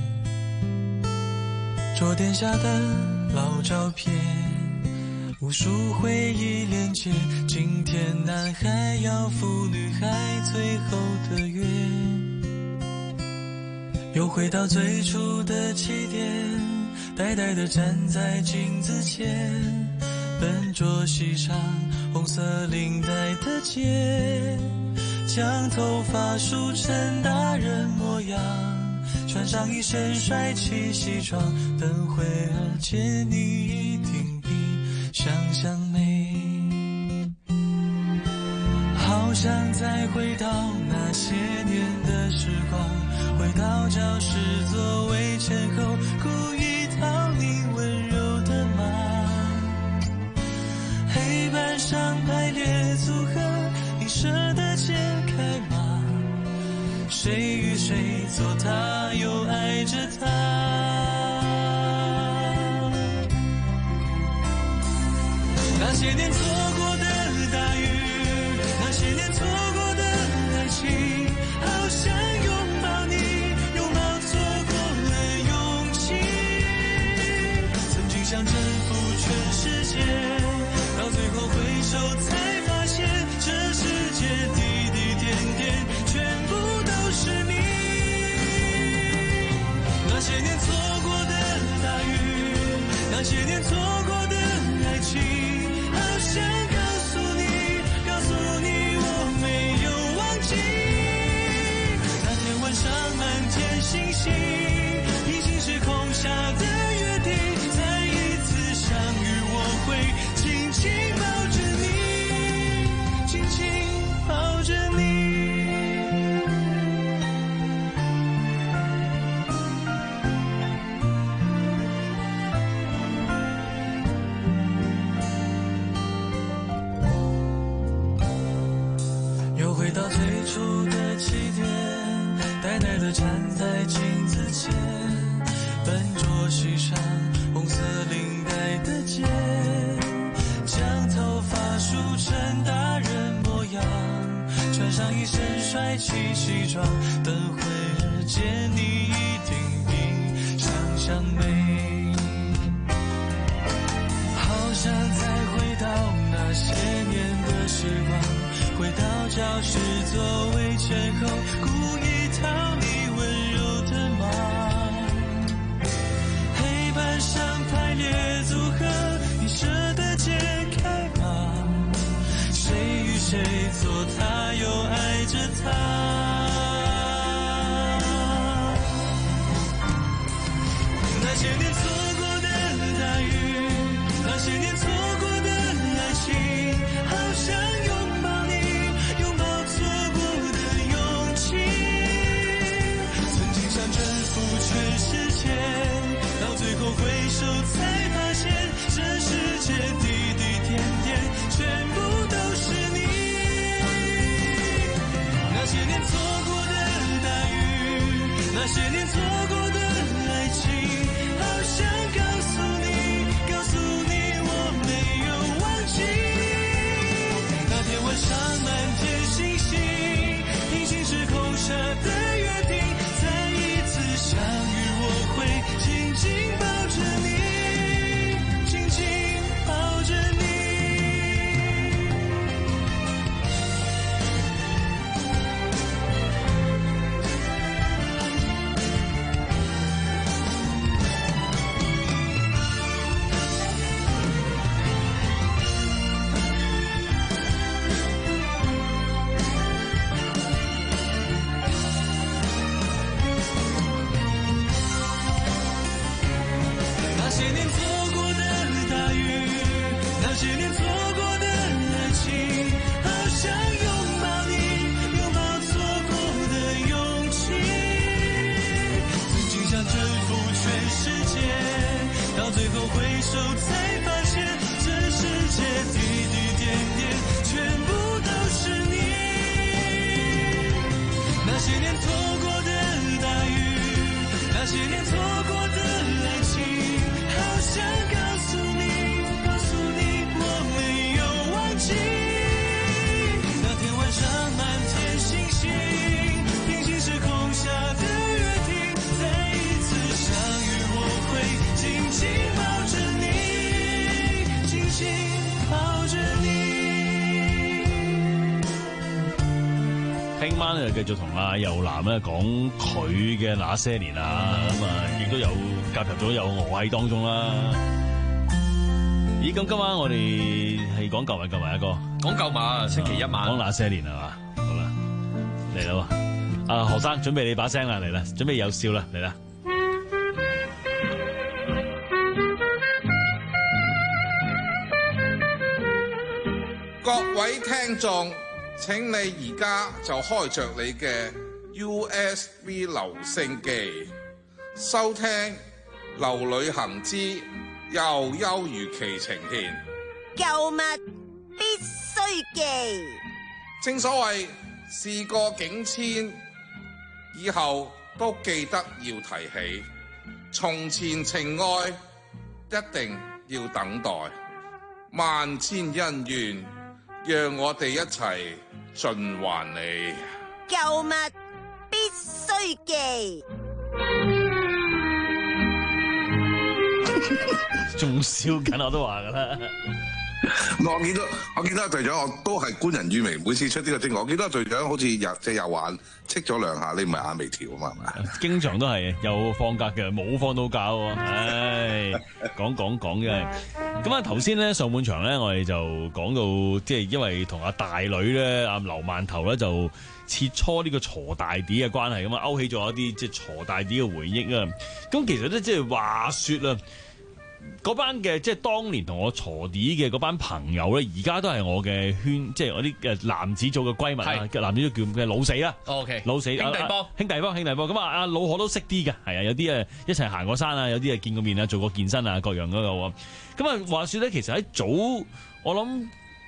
Speaker 12: 桌墊下的老照片，無數回憶連接，今天男孩要赴女孩最後的約， 又回到最初的起点，呆呆地站在镜子前，笨拙系上红色领带的结，将头发梳成大人模样，穿上一身帅气西装，等会儿见你一定比想象美。好想再回到那些年的时光，回到教室座位前后，故意讨你温柔的骂，黑板上排列组合，你舍得解开吗？谁与谁做他又爱着他，那些年错过的大雨，那些年错过的爱情，好想拥抱你，拥抱错过了勇气，曾经想征服全世界，到最后回首才发现，这世界滴滴点点全部都是你。那些年错过的大雨，那些年错过的爱情，好想告诉你，告诉你我没有忘记。那天晚上满天星星，已经是空下的约定，再一次相遇我会紧紧抱着你，紧紧抱着你。又回到最初的起点，呆呆地站在镜子前，笨拙系上红色领带的结，将头发梳成大人模样，穿上一身帅气西装，等会儿见你一定比想象美。好想再回到那些年的时光，回到教室座位前后，故意讨你温柔的骂，黑板上排列组合，你舍得解开吗？谁与谁做他又爱着他，那些年错过的大雨，那些年错过的爱情，好想拥抱你，拥抱错过的勇气，曾经想征服全世界，到最后回首才发现，这世界滴滴点点全部都是你。那些年错
Speaker 1: 聽晚就繼續同阿游南咧講佢嘅那些年啊，咁啊亦都有夾入咗有我喺當中啦。咦，咁今晚我哋係講舊馬一個，
Speaker 2: 講舊馬星期一晚
Speaker 1: 講那些年係嘛？好啦，嚟啦喎！阿何生準備你把聲啦，嚟啦，準備有笑啦，嚟啦！
Speaker 19: 各位聽眾，請你而家就開着你嘅 USB 留聲機，收聽《劉旅行之又優如期呈現》。
Speaker 20: 舊物必須記。
Speaker 19: 正所謂事過境遷，以後都記得要提起。從前情愛一定要等待，萬千恩怨，讓我哋一齊盡還你。
Speaker 20: 舊物必須記。
Speaker 1: 仲笑緊我都話噶啦。
Speaker 3: 我見到阿隊長，我都係觀人於微。每次出呢個節目，我見到阿隊長好似隻右眼戚咗兩下，你唔係眼眉跳啊嘛？係咪？
Speaker 1: 經常都係有放假嘅，冇放到假喎。唉，講嘅。咁啊頭先咧上半場咧，我哋就講到即係因為同阿大女咧阿劉饅頭咧就切磋呢個鋤大 D 嘅關係，咁啊勾起咗一啲即係鋤大 D 嘅回憶啊。咁其實咧即係話説啊。嗰班嘅即係當年同我鋤啲嘅嗰班朋友咧，而家都係我嘅圈，即係我啲男子組嘅閨蜜啊，男子組叫嘅老四啦。
Speaker 2: OK，
Speaker 1: 老四
Speaker 2: 兄弟波。
Speaker 1: 咁啊，阿老何都識啲嘅，係啊，有啲一齊行過山啊，有啲見過面啊，做過健身啊，各樣嗰個。咁啊，話説咧，其實喺早我諗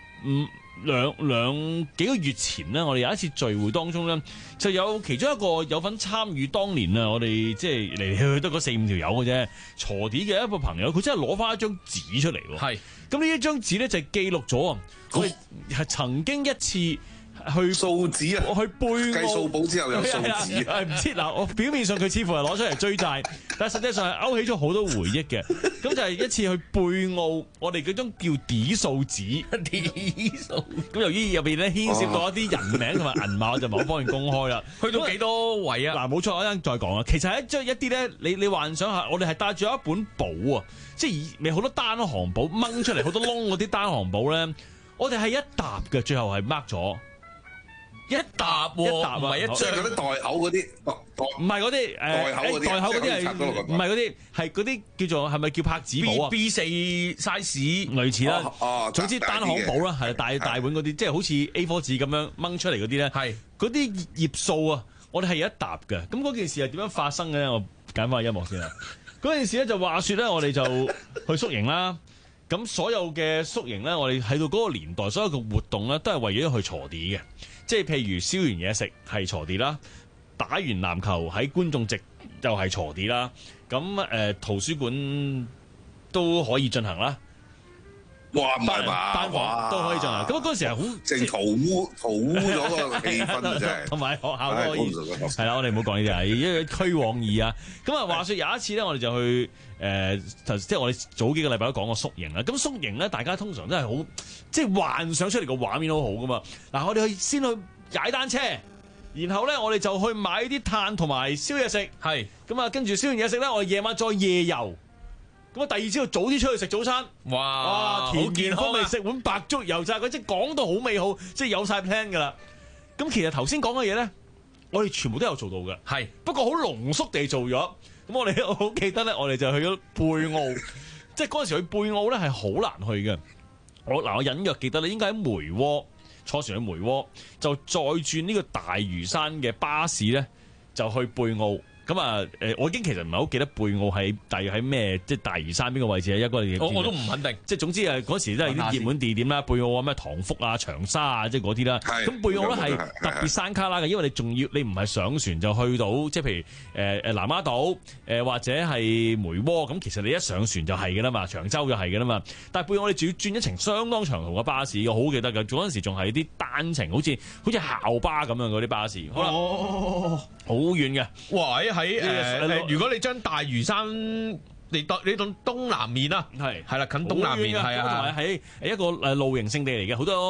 Speaker 1: 兩幾個月前呢，我哋有一次聚會當中咧，就有其中一個有份參與當年啊，我哋即係嚟嚟去去都嗰4-5條友嘅啫，鋤啲嘅一個朋友，佢真係攞翻一張紙出嚟喎。係，咁呢一張紙咧就係記錄咗啊，佢係曾經一次。去
Speaker 3: 數紙啊！
Speaker 1: 我去貝澳
Speaker 3: 計數簿之後有數紙，
Speaker 1: 唔知嗱，我表面上佢似乎係攞出嚟追債，但係實際上係勾起咗好多回憶嘅。咁就係一次去貝澳，我哋嗰種叫啲數紙，啲數。咁由於入邊咧牽涉到一啲人名同埋銀碼，我就唔係好方便公開啦。
Speaker 2: 去到幾多位啊？
Speaker 1: 嗱，冇錯，我一陣再講啊。其實係一啲咧，你幻想下，我哋係帶住一本簿啊，即係咪好多單行簿掹出嚟，好多窿嗰啲單行簿咧，我哋係一沓嘅，最後係 mark 咗。一沓喎，唔係一張。
Speaker 3: 即係嗰啲袋口嗰啲，
Speaker 1: 唔係嗰啲
Speaker 3: 袋口嗰啲，
Speaker 1: 袋口嗰啲係唔係嗰啲？係嗰啲叫做係咪叫拍紙簿啊
Speaker 2: ？B4 size
Speaker 1: 類似啦。總之單行簿啦，係大本嗰啲，即係好似 A4 紙咁樣掹出嚟嗰啲咧。係嗰啲頁數啊，我哋係有一沓嘅。咁嗰件事係點樣發生嘅咧？我揀翻個音樂先啦。嗰件事咧就話説咧，我哋就去宿營啦。咁所有嘅宿營咧，我哋喺到嗰個年代，所有嘅活動咧，都係為咗去鋤啲嘅。即係譬如燒完嘢食係鋤啲啦，打完籃球喺觀眾席又係鋤啲啦。咁圖書館都可以進行啦。
Speaker 3: 哇，唔係嘛？
Speaker 1: 班房都可以進行。咁嗰陣時係好
Speaker 3: 淨塗污咗個氣氛啊！真係。
Speaker 1: 同埋學校都可以。係啦，我哋唔好講呢啲啊，因為虛妄意啊。咁啊，話説有一次咧，我哋就去即係我哋早幾個禮拜都講過宿營啦。咁宿營咧，大家通常都係好即係幻想出嚟個畫面好好噶嘛。嗱，我哋先去踩單車，然後咧我哋就去買啲炭同埋燒嘢食。係。咁啊，跟住燒完嘢食咧，我哋夜晚再夜遊。咁啊，第二朝早啲出去食早餐，哇！田健康咪食碗白粥油炸，佢即係講到好美好，即係有晒 plan 噶啦。咁其實頭先講嘅嘢咧，我哋全部都有做到嘅，係不過好濃縮地做咗。咁我哋好記得咧，我哋就去咗貝澳，即係嗰陣時去貝澳咧係好難去嘅。我隱約記得咧，應該喺梅窩坐船去梅窩，就再轉呢個大嶼山嘅巴士咧，就去貝澳。咁啊，我已經其實唔係好記得貝澳喺大約喺咩，即係大嶼山邊個位置啊？一個
Speaker 2: 我都唔肯定，
Speaker 1: 即係總之係嗰時都係啲熱門地點啦，貝澳啊、咩塘福啊、長沙啊，即係嗰啲啦。咁貝澳咧係特別山卡拉嘅，因為你唔係上船就去到，即係譬如南丫島或者係梅窩，咁其實你一上船就係嘅啦嘛，長洲就係嘅啦嘛。但係貝澳我哋仲要轉一程相當長途嘅巴士，我好記得嘅。嗰陣時仲係啲單程，好似校巴咁樣嗰啲巴士。好遠嘅，
Speaker 2: 哇！喺如果你將大嶼山你當東南面啦，係啦，近東南面係啊，
Speaker 1: 同埋喺一個露營勝地嚟嘅，好多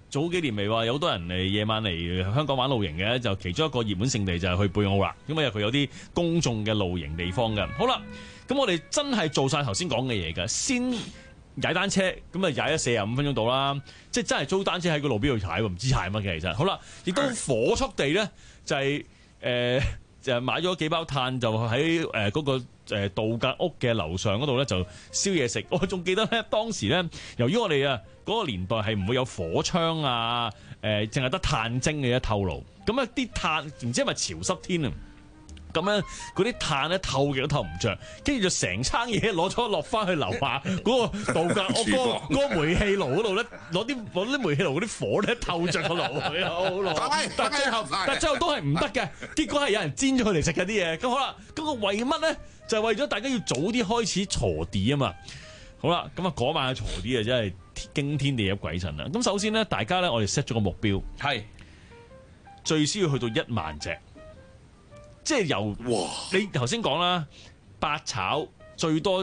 Speaker 1: 早幾年咪話有好多人嚟夜晚嚟香港玩露營嘅，就其中一個熱門勝地就係去貝澳啦，因為佢有啲公眾嘅露營地方嘅。好啦，咁我哋真係做晒頭先講嘅嘢㗎，先踩單車，咁啊踩咗45分鐘到啦，即係真係租單車喺個路邊度踩喎，唔知踩乜嘅其實。好啦，亦都火速地咧就係就買咗幾包炭，就喺嗰個度假屋嘅樓上嗰度咧就燒嘢食。我仲記得咧當時咧，由於我哋嗰個年代係唔會有火槍啊，淨係得炭精嘅一透爐，咁啊啲炭唔知係咪潮濕天啊？咁樣嗰啲炭咧透極都透唔着，跟住就成餐嘢攞咗落翻去樓下嗰個度假屋嗰個煤氣爐嗰度咧，攞啲煤氣爐嗰啲火咧透着個爐，好耐。但最後都係唔得嘅，結果係有人煎咗佢嚟食嘅啲嘢。咁好啦，咁個為乜咧？就係為咗大家要早啲開始鋤地啊嘛。好啦，咁啊嗰晚嘅鋤地啊真係驚天地泣鬼神啦。咁首先咧，大家咧我哋 set 咗個目標係最少要去到1萬隻。即係由你頭先講啦，8炒最多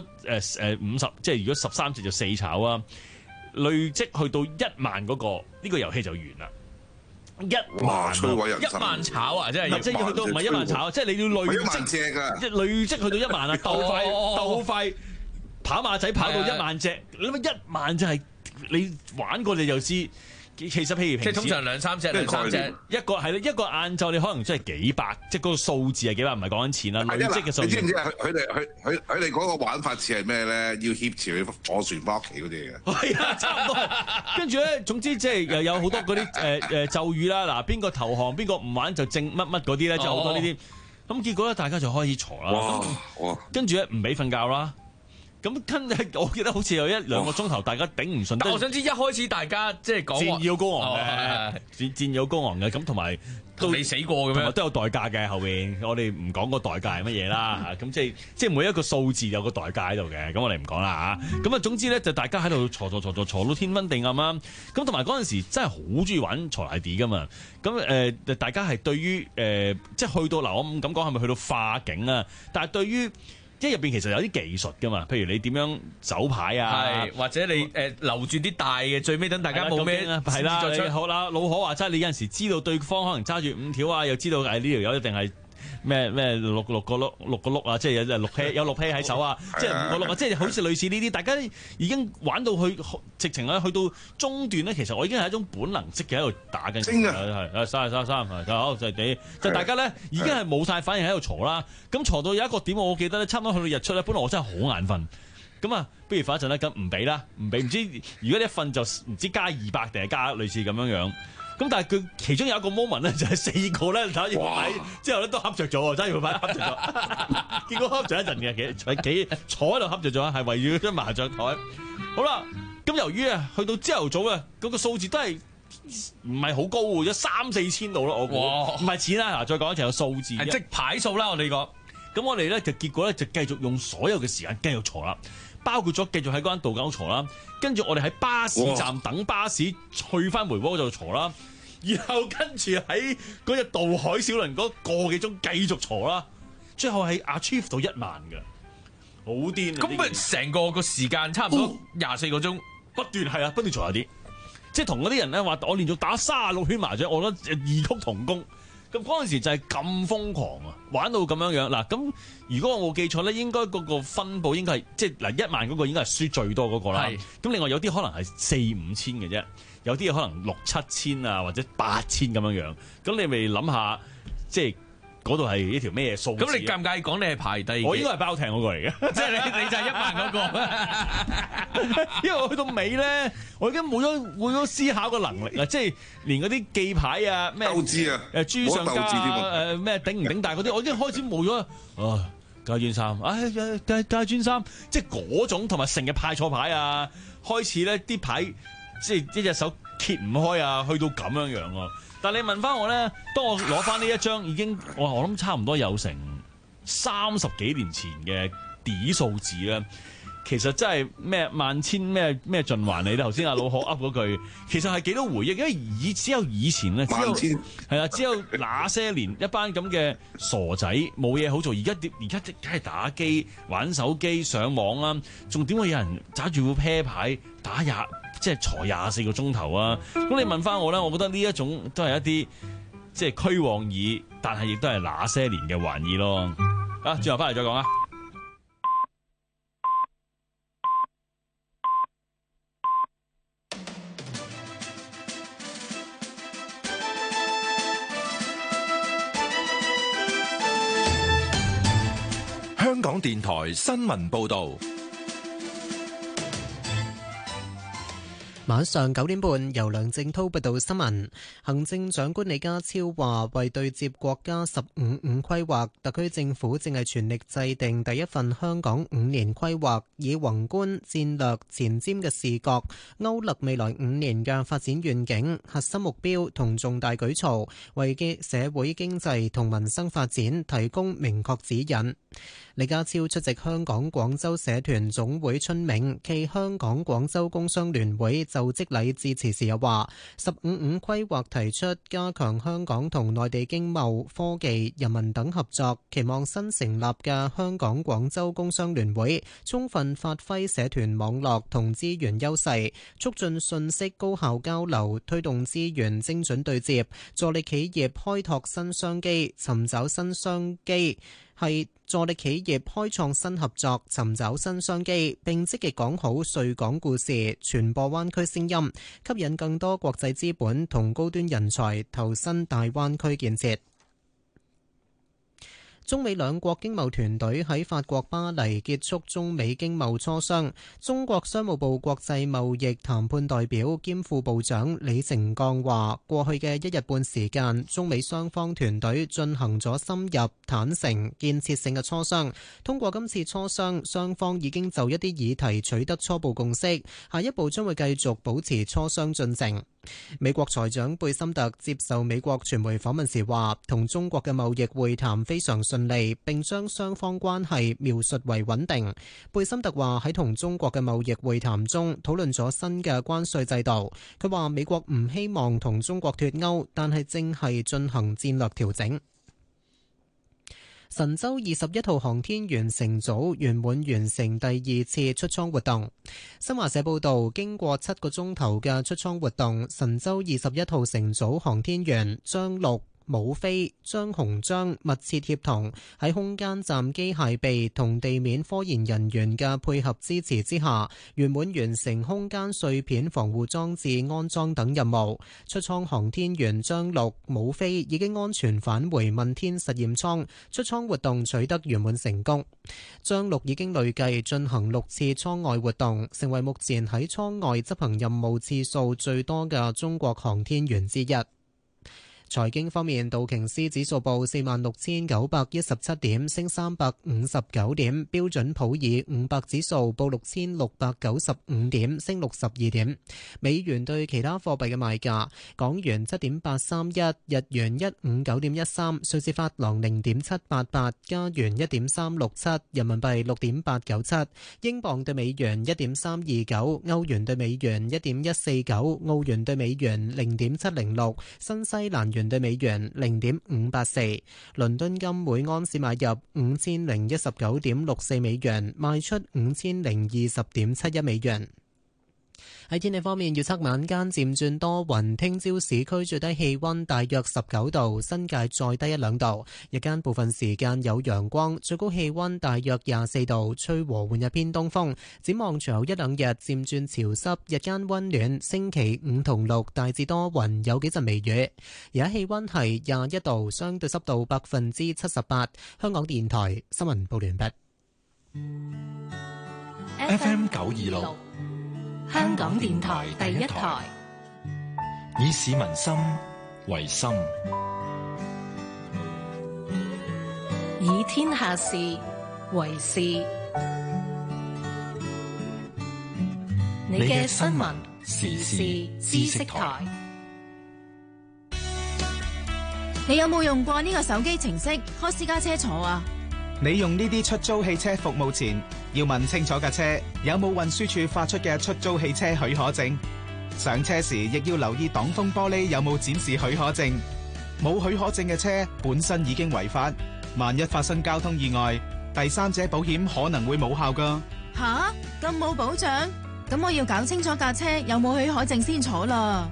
Speaker 1: 50，即係如果13隻就4炒啊，累積去到1萬嗰個呢個遊戲就完啦。1萬炒啊，即係去到唔係1萬炒，即係你要累積，即係累積去到1萬啊，鬥快跑馬仔跑到1萬隻，你諗1萬隻係你玩過你就知。其實譬如
Speaker 2: 即係通常2、3隻，
Speaker 1: 一個係一個晏晝你可能真係幾百，即係嗰個數字係幾百，唔係講緊錢啦，累積嘅數字。
Speaker 3: 你知唔知佢哋嗰個玩法似係咩咧？要挾持佢坐船翻屋企嗰啲嘢嘅。
Speaker 1: 係啊，差唔多。跟住咧，總之即係又有好多嗰啲咒語啦。嗱，邊個投降，邊個唔玩就正乜乜嗰啲咧，就好多呢啲。咁結果咧，大家就開始嘈啦。跟住咧，唔俾瞓覺啦。咁我記得好似有1-2個鐘頭，大家頂唔順。
Speaker 2: 但我想知一開始大家即係講
Speaker 1: 戰要高昂嘅，戰要高昂嘅，咁同埋都
Speaker 2: 未死過嘅咩？
Speaker 1: 都有代價嘅後邊，我哋唔講個代價係乜嘢啦。咁即係每一個數字有個代價喺度嘅，咁我哋唔講啦嚇。咁啊總之咧就大家喺度嘈到天昏地暗啦。咁同埋嗰陣時真係好中意玩鋤泥地噶嘛。咁大家係對於即係去到嗱，我唔敢講係咪去到化境啊，但係對於即係入邊其實有啲技術噶嘛，譬如你點樣走牌啊，
Speaker 2: 或者你留住啲大嘅，最尾等大家冇咩
Speaker 1: 係啦。好啦，老可話齋，你有陣時知道對方可能揸住5條啊，又知道呢條友一定係咩六個碌啊，即係有6啤喺手啊，即係5個碌啊，即係好似類似呢啲，大家已經玩到去直情去到中段咧，其實我已經係一種本能式嘅喺度打緊。係3好就係就大家咧已經係冇晒反應喺度嘈啦。咁嘈到有一個點，我記得咧，差唔多去到日出咧，本來我真係好眼瞓。咁啊，不如瞓一陣啦，咁唔俾啦，唔俾，唔知如果你一瞓就唔知加200定係加類似咁樣。咁但係佢其中有一個 moment 咧，就係4個咧打住牌之後咧都恰着咗，揸住牌恰着咗，結果恰着一陣嘅，坐喺度恰着咗，係圍繞張麻雀台。好啦，咁由於去到朝頭早啊，嗰個數字都係唔係好高喎，有3-4千度咯，我估唔係錢啦。嗱，再講一次個數字，
Speaker 2: 係即牌數啦，我哋講。
Speaker 1: 咁我哋咧就結果咧就繼續用所有嘅時間繼續鋤啦，包括咗繼續喺嗰間度假屋鋤啦，跟住我哋喺巴士站等巴士去翻梅窩嗰度鋤啦，然後跟住喺嗰隻渡海小輪嗰個幾鐘繼續鋤啦，最後係 achieve 到1萬嘅，好癲！
Speaker 2: 咁咪成個時間差唔多24個鐘，
Speaker 1: 不斷鋤下啲，即係同嗰啲人咧話我連續打36圈麻雀，我覺得異曲同工。咁嗰陣時就係咁瘋狂啊，玩到咁樣嗱。咁如果我冇記錯咧，應該嗰個分佈應該係即係嗱1萬嗰個應該係輸最多嗰個啦。咁另外有啲可能係4-5千嘅啫，有啲可能6-7千啊，或者8千咁樣。咁你咪諗下，即係嗰度係一條咩數字？
Speaker 2: 咁你介唔介意講你係排第？
Speaker 1: 我應該係包艇嗰個嚟嘅，
Speaker 2: 即係你就係1萬嗰個。
Speaker 1: 因為我去到尾咧，我已經冇咗思考嘅能力啦，即係連嗰啲記牌啊、咩
Speaker 3: 鬥志啊、
Speaker 1: 豬上家咩頂唔頂大嗰啲，我已經開始冇咗。加磚三，加磚三，即係嗰種，同埋成日派錯牌啊，開始咧啲牌即係一隻手揭唔開啊，去到咁樣喎。但係你問翻我咧，當我攞翻呢一張已經我諗差唔多有成30幾年前嘅底數字咧，其實真係咩萬千咩盡還你咧。頭先阿老可噏嗰句，其實係幾多回憶，因為只有以前咧，只有那些年一班咁嘅傻仔冇嘢好做，而家梗係打機玩手機上網啦，仲點會有人揸住副啤牌打即係坐24個鐘頭啊。咁你問翻我咧，我覺得呢一種都係一啲即係俱往矣，但係亦都係那些年嘅玩意咯。啊，轉頭翻嚟再講啊。
Speaker 6: 香港電台新聞報導，
Speaker 7: 晚上9點半，由梁正滔報道新聞。行政長官李家超話，為對接國家15五規劃，特區政府正係全力制定第一份香港5年規劃，以宏觀戰略前瞻嘅視角，勾勒未來5年嘅發展願景、核心目標同重大舉措，為社會經濟同民生發展提供明確指引。李家超出席香港廣州社團總會春茗暨香港廣州工商聯會就職禮致辭時又話，15五規劃提出加強香港同內地經貿、科技、人民等合作，期望新成立嘅香港廣州工商聯會充分發揮社團網絡同資源優勢，促進信息高效交流，推動資源精準對接，助力企業開拓新商機，尋找新商機。係助力企業開創新合作，尋找新商機，並積極講好穗港故事，傳播灣區聲音，吸引更多國際資本同高端人才投身大灣區建設。中美兩國經貿團隊喺法國巴黎結束中美經貿磋商。中國商務部國際貿易談判代表兼副部長李成鋼話，過去嘅1日半時間，中美雙方團隊進行咗深入、坦誠、建設性嘅磋商。通過今次磋商，雙方已經就一啲議題取得初步共識，下一步將會繼續保持磋商進程。美國財長貝森特接受美國傳媒訪問時話，同中國嘅貿易會談非常順利，並將雙方關係描述為穩定。貝森特話喺同中國嘅貿易會談中討論咗新嘅關稅制度。佢話美國唔希望同中國脫鈎，但係正係進行戰略調整。神舟21號航天員乘組圓滿完成第2次出艙活動。新華社報道，經過7個鐘頭嘅出艙活動，神舟21號乘組航天員張陸、武飛、張鴻章密切協同，喺空間站機械臂同地面科研人員嘅配合支持之下，圓滿完成空間碎片防護裝置安裝等任務。出艙航天員張陸、武飛已經安全返回問天實驗艙，出艙活動取得圓滿成功。張陸已經累計進行6次艙外活動，成為目前喺艙外執行任務次數最多嘅中國航天員之一。財經方面，道瓊斯指數報46,917點，升359點；標準普爾500指數報6,695點，升62點。美元對其他貨幣嘅賣價：港元7.831，日元159.13，瑞士法郎0.788，加元1.367，人民幣6.897，英鎊對美元1.329，歐元對美元1.149，澳元對美元0.706，新西蘭元對美元0.584，倫敦金每安士買入5019.64美元，賣出5020.71美元。喺天氣方面，預測晚間漸轉多雲，聽朝市區最低氣溫大約19度，新界再低1-2度。日間部分時間有陽光，最高氣溫大約24度，吹和緩日偏東風。展望隨後1-2日漸轉潮濕，日間溫暖。星期5同6大致多雲，有幾陣微雨。而家氣溫係21度，相對濕度78%。香港電台新聞報完畢。
Speaker 6: FM 926。
Speaker 17: 香港電台第一台，
Speaker 6: 以市民心為心，
Speaker 17: 以天下事為事。你嘅新聞時事知識台。
Speaker 21: 你有冇用過呢個手機程式開私家車坐啊？
Speaker 22: 你用呢啲出租汽車服務前，要問清楚架車有冇運輸署發出嘅出租汽車許可證。上車時亦要留意擋風玻璃有冇展示許可證。冇許可證嘅車本身已經違法，萬一發生交通意外，第三者保險可能會冇效㗎。
Speaker 21: 吓？咁冇保障？ 咁我要搞清楚架車有冇許可證先坐啦。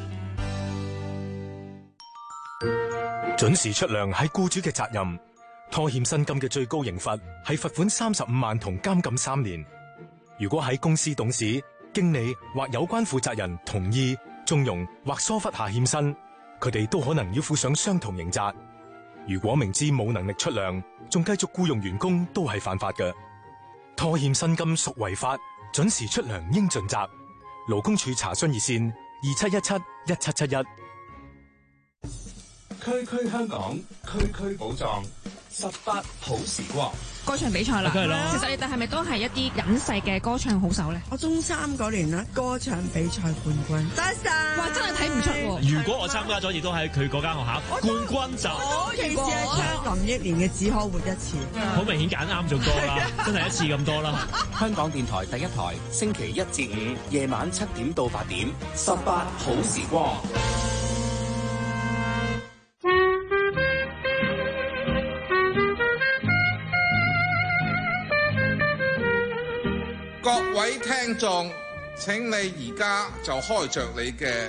Speaker 4: 準時出糧係僱主嘅責任，拖欠薪金嘅最高刑罰係罰款35萬同監禁3年。如果喺公司董事、經理或有關負責人同意、縱容或疏忽下欠薪，佢哋都可能要負上相同刑責。如果明知冇能力出糧，仲繼續僱用員工，都係犯法嘅。拖欠薪金屬違法，準時出糧應盡責。勞工處查詢熱線27171771。
Speaker 8: 區區香港，區區寶藏，18好時光。
Speaker 23: 歌唱比賽啦，
Speaker 8: 梗係啦。
Speaker 23: 其實你哋係咪都係一啲隱世嘅歌唱好手咧？
Speaker 24: 我中3嗰年啦，歌唱比賽冠軍。多謝。
Speaker 23: 哇，真係睇唔出喎。
Speaker 1: 如果我參加咗，亦都喺佢嗰間學校冠軍就。
Speaker 24: 我其實係唱林憶蓮嘅《只可活一次》。
Speaker 1: 好明顯揀啱咗歌啦，真係一次咁多啦。
Speaker 8: 香港電台第一台，星期1至5夜晚7點到8點，18好時光。
Speaker 19: 各位聽眾，請你而家就開着你嘅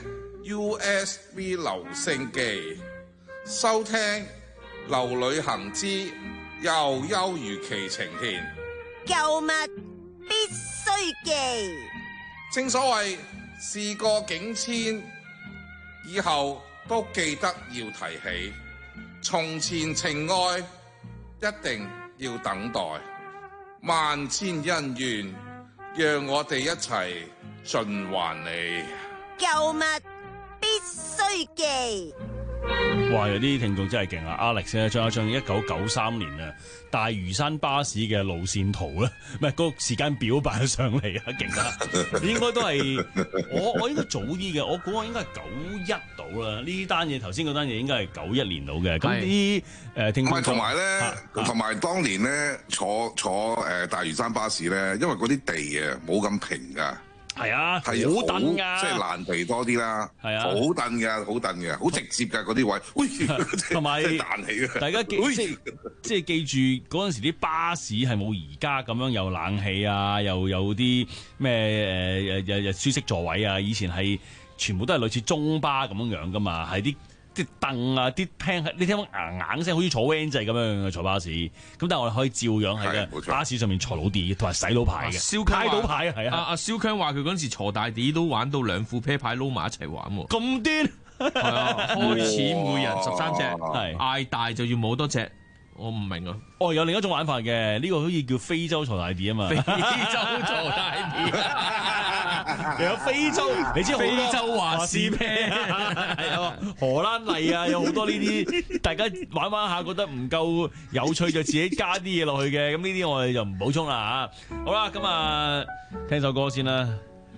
Speaker 19: USB 留聲機，收聽《劉旅行之又優如期呈現》。
Speaker 20: 舊物必須記。
Speaker 19: 正所謂事過境遷，以後都記得要提起。從前情愛一定要等待，萬千恩怨，讓我哋一齊盡還你。
Speaker 20: 舊物必須記。
Speaker 1: 哇！有啲聽眾真係勁啊 ！Alex 咧將一張1993年啊大嶼山巴士嘅路線圖咧，唔係個時間表擺咗上嚟啊！勁啊！應該都係我應該早啲嘅，我估我應該係91到啦。呢單嘢頭先嗰單嘢應該係91年到嘅。咁啲聽眾
Speaker 3: 同埋咧，同埋當年咧坐大嶼山巴士咧，因為嗰啲地啊冇咁平㗎。
Speaker 1: 係啊，
Speaker 3: 係
Speaker 1: 好蹬㗎，
Speaker 3: 即係爛地多啲啦。係啊，好蹬嘅，好蹬嘅，好直接㗎嗰啲位。喂，
Speaker 1: 同埋
Speaker 3: 彈起嘅。
Speaker 1: 大家即係記住嗰陣時啲巴士係冇而家咁樣有冷氣啊，又有啲咩舒適座位啊。以前係全部都係類似中巴咁樣㗎嘛，係啲凳啊，啲聽你聽到硬聲，好似坐 van 仔咁樣嘅坐巴士。咁但係我哋可以照樣喺嘅巴士上面坐老啲，同埋洗到牌嘅，開到牌係啊！
Speaker 2: 阿蕭強話佢嗰陣時坐大啲都玩到2副啤牌撈埋一齊玩喎。
Speaker 1: 咁癲
Speaker 2: 係啊！開始每人13隻，嗌大就要冇多隻。我唔明啊！
Speaker 1: 哦，有另一種玩法嘅，呢個好似叫非洲鋤大 D 啊嘛。
Speaker 2: 非洲鋤大 D
Speaker 1: 又有非洲，你知
Speaker 2: 非洲話事咩？
Speaker 1: 係啊，荷蘭例啊，有好多呢啲，大家玩玩下覺得唔夠有趣就自己加啲嘢落去嘅。咁呢啲我哋就唔補充啦嚇。好啦，咁啊聽首歌先啦。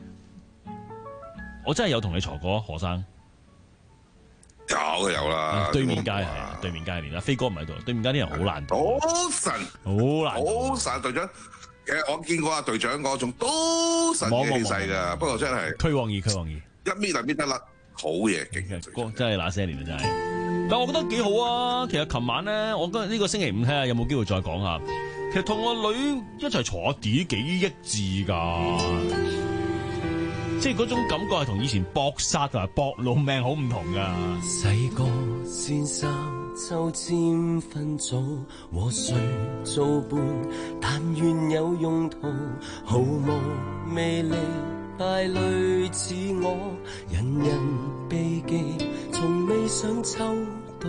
Speaker 1: 我真係有同你鋤過，何生。
Speaker 3: 有啦，
Speaker 1: 對面街係啊，對面街連啦，飛哥唔喺度，對面街啲人好難打，
Speaker 3: 好神，
Speaker 1: 好難，
Speaker 3: 好神隊長。其實我見過阿隊長嗰種都神嘅氣勢㗎，不過真係
Speaker 1: 驅往二，
Speaker 3: 一搣就搣得甩，好嘢勁嘅，
Speaker 1: 真係那些年啊真係。但我覺得幾好啊，其實琴晚咧，我覺得呢個星期5睇下有冇機會再講下。其實同我女一齊鋤下地幾益智㗎。即係嗰種感覺係同以前搏殺同埋搏老命好唔同噶。
Speaker 12: 細個先生就佔分組和誰做伴，但願有用途，毫無魅力，敗類似我，人人避忌，從未想抽到。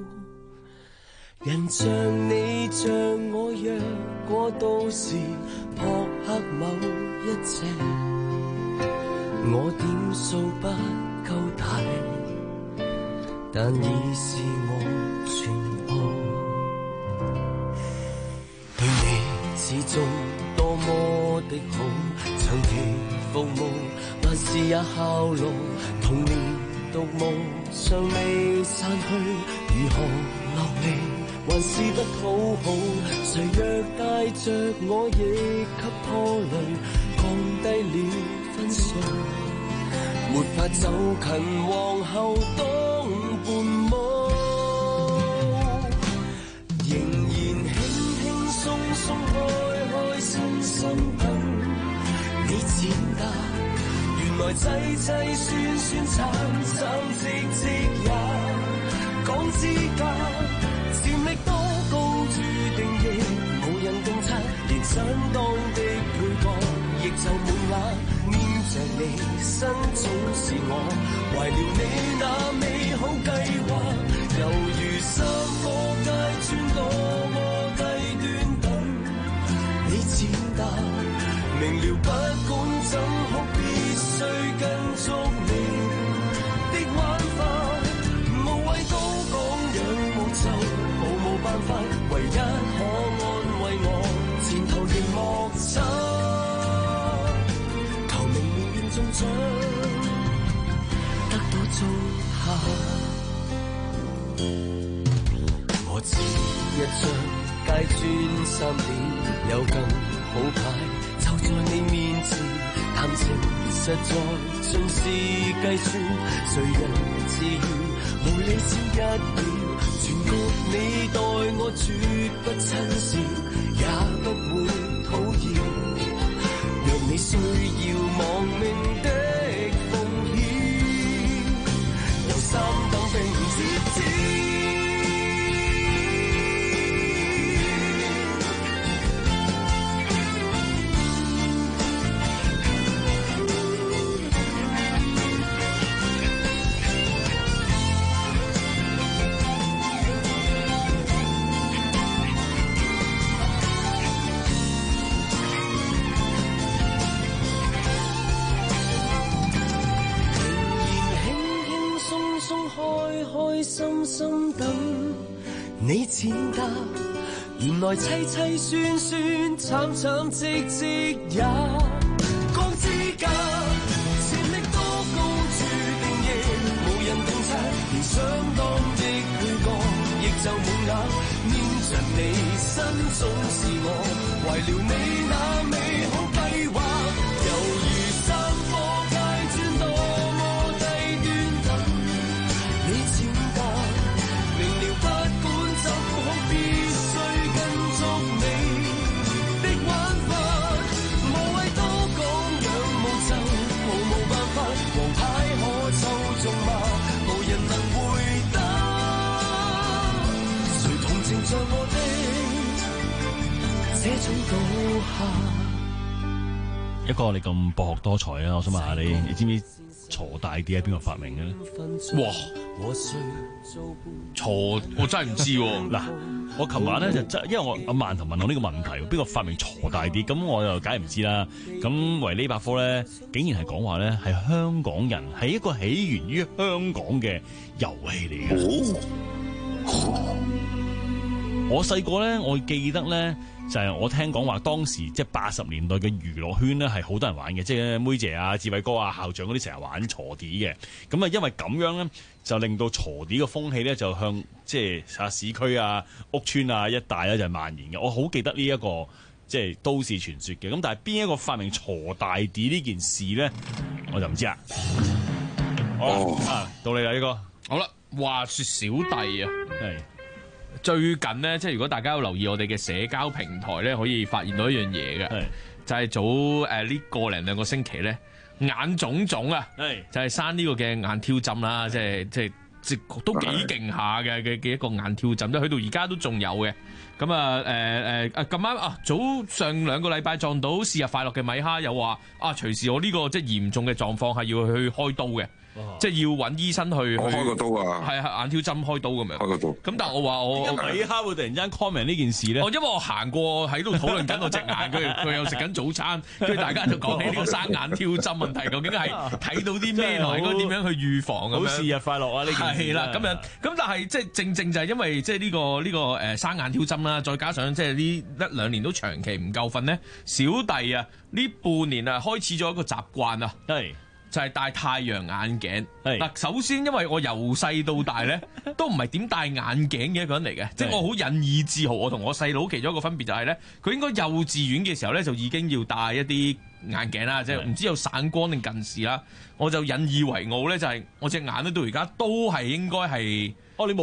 Speaker 12: 人像你像我，若過到時撲克某一隻，我點數不夠大，但已是我全部。對你始終多麼的好，長期服務還是也效勞，童年獨夢尚未散去，如何落力還是不討好，誰若帶着我亦給拖累，降低了分數，沒法走近皇后當伴舞，仍然輕輕鬆鬆開開心心等你踐踏， 凄凄酸酸慘慘戚戚也講資格，潛力多高注定亦無人洞察，連相當的配角亦就滿額，黏着你身總是我懷了你那美好計劃，猶如三個街磚多麼低端等你踐踏，明了不管怎哭必須跟足你的玩法，無謂多講仰慕就無辦法，唯一可安慰我前途仍莫測，求明年願中獎得到租客。我只一張街磚3點有更好牌，就在你面前談情實在盡是計算，誰人自願無理少一秒，全局你待我絕不親笑，也不會討厭，若你需要亡命的奉獻，有3等兵接旨。深深等你踐踏，原來凄凄酸酸慘慘戚戚也講資格，潛力多高注定亦無人洞察，連相當的配角亦就滿額，黏着你身總是我懷了你那美好計劃，猶如三顆街磚多麼低端等你踐踏，明了不管怎哭必須跟足你的玩法，無謂多講仰慕就無辦法，王牌可抽中嗎？無人能回答，誰同情像我的這種倒下？
Speaker 1: 一個你咁博學多才啊！我想問下你，你知唔知鋤大 D 係邊個發明嘅咧？
Speaker 2: 哇！鋤我真係唔知喎。
Speaker 1: 嗱，我琴晚咧就真，因為我阿饅頭問我呢個問題，邊個發明鋤大 D？咁我就梗係唔知啦。咁維基百科咧，竟然係講話咧係香港人，係一個起源於香港嘅遊戲嚟嘅。我細個咧，我記得咧。就係我聽講話，當時即係80年代嘅娛樂圈咧，係好多人玩嘅，即係妹姐啊、志偉哥啊、校長嗰啲成日玩鋤 D 嘅。咁啊，因為咁樣咧，就令到鋤 D 嘅風氣咧，就向即係市區啊、屋村啊一帶咧就蔓延嘅。我好記得呢一個即係都市傳說嘅。咁但係邊一個發明鋤大 D 呢件事咧，我就唔知啦。好到你啦呢個。
Speaker 2: 好啦，話說小弟啊，係。最近咧，即係如果大家有留意我哋嘅社交平台咧，可以發現到一樣嘢嘅，就係早呢個零兩個星期咧，眼腫腫啊，就係生呢個嘅眼挑針啦，即係都幾勁下嘅一個眼挑針，即係去到而家都仲有嘅。咁咁啱啊，早上2個禮拜撞到生日快樂嘅米哈，又話隨時我呢個即係嚴重嘅狀況係要去開刀嘅。即係要揾醫生去
Speaker 3: 開個刀啊！
Speaker 2: 係眼挑針開刀咁樣。開個刀。咁但係我話我
Speaker 1: 米哈會突然間 comment 呢件事咧？
Speaker 2: 因為我行過喺度討論緊我隻眼，佢又食緊早餐，跟住大家就講起呢個生眼挑針問題，究竟係睇到啲咩同埋應該點樣去預防咁樣？
Speaker 1: 好生日快樂啊！呢件事
Speaker 2: 係啦，咁樣咁但係即係正就係因為即係呢個生眼挑針啦，再加上即係呢1-2年都長期唔夠瞓咧，小弟啊呢半年啊開始咗一個習慣啊。就係戴太陽眼鏡。嗱，首先因為我由細到大咧都唔係點戴眼鏡嘅一個人嚟嘅，即係我好引以自豪。我同我細佬其中一個分別就係咧，佢應該幼稚園嘅時候咧就已經要戴一啲眼鏡啦，即係唔知有散光定近視啦。我就引以為傲咧，就係我隻眼咧到而家都係應該係。
Speaker 1: 哦，你冇㗎？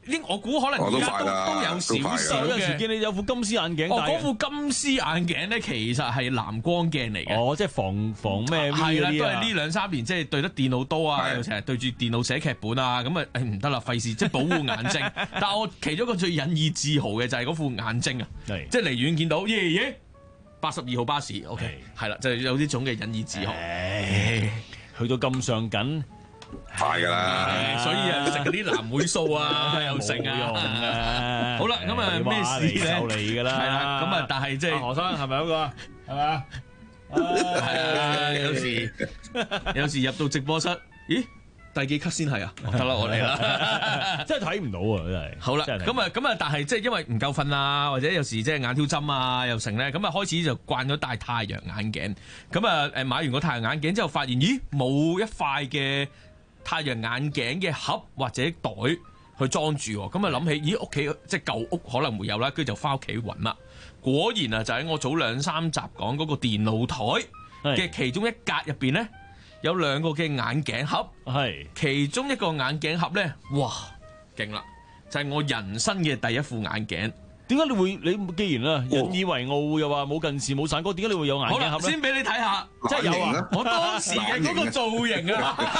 Speaker 2: 我估可能而家都有少少嘅。
Speaker 1: 有時見你有副金絲眼鏡戴。
Speaker 2: 嗰副金絲眼鏡咧，其實係藍光鏡嚟嘅。
Speaker 1: 哦，即係防咩？
Speaker 2: 係啦，都係呢2-3年即係對得電腦多啊，又成日對住電腦寫劇本啊，咁啊唔得啦，費事即係保護眼睛。但係我其中一個最引以自豪嘅就係嗰副眼睛啊，即係離遠見到耶82號巴士 ，OK 係啦，就有呢種嘅引以自豪。
Speaker 1: 去到咁上緊。
Speaker 3: 快㗎啦，
Speaker 2: 所以啊食嗰啲藍莓素啊又食啊，好啦咁啊咩事咧？
Speaker 1: 就嚟㗎啦，
Speaker 2: 係啦，咁啊但係即係
Speaker 1: 何生係咪嗰個啊？係咪啊？
Speaker 2: 係啊，有時入到直播室，咦？第幾級先係啊？得啦，我嚟啦，
Speaker 1: 真係睇唔到啊！真係。
Speaker 2: 好啦，咁啊，但係即係因為唔夠瞓啊，或者有時即係眼挑針啊，又成咧，咁啊開始就慣咗戴太陽眼鏡。咁啊買完個太陽眼鏡之後，發現咦冇一塊嘅太陽眼鏡嘅盒或者袋去裝住，咁啊諗起咦屋企即係舊屋可能會有啦，跟住就翻屋企揾啦。果然啊，就喺我早2-3集講嗰個電腦台嘅其中一格入邊咧。有2個嘅眼鏡盒，其中一個眼鏡盒咧，哇，勁啦！就係我人生嘅第一副眼鏡。
Speaker 1: 點解你既然啊引以為傲又話冇近視冇散光，點解你會有眼鏡盒咧？
Speaker 2: 好啦，先俾你睇下，即係有啊！我當時嘅嗰個造型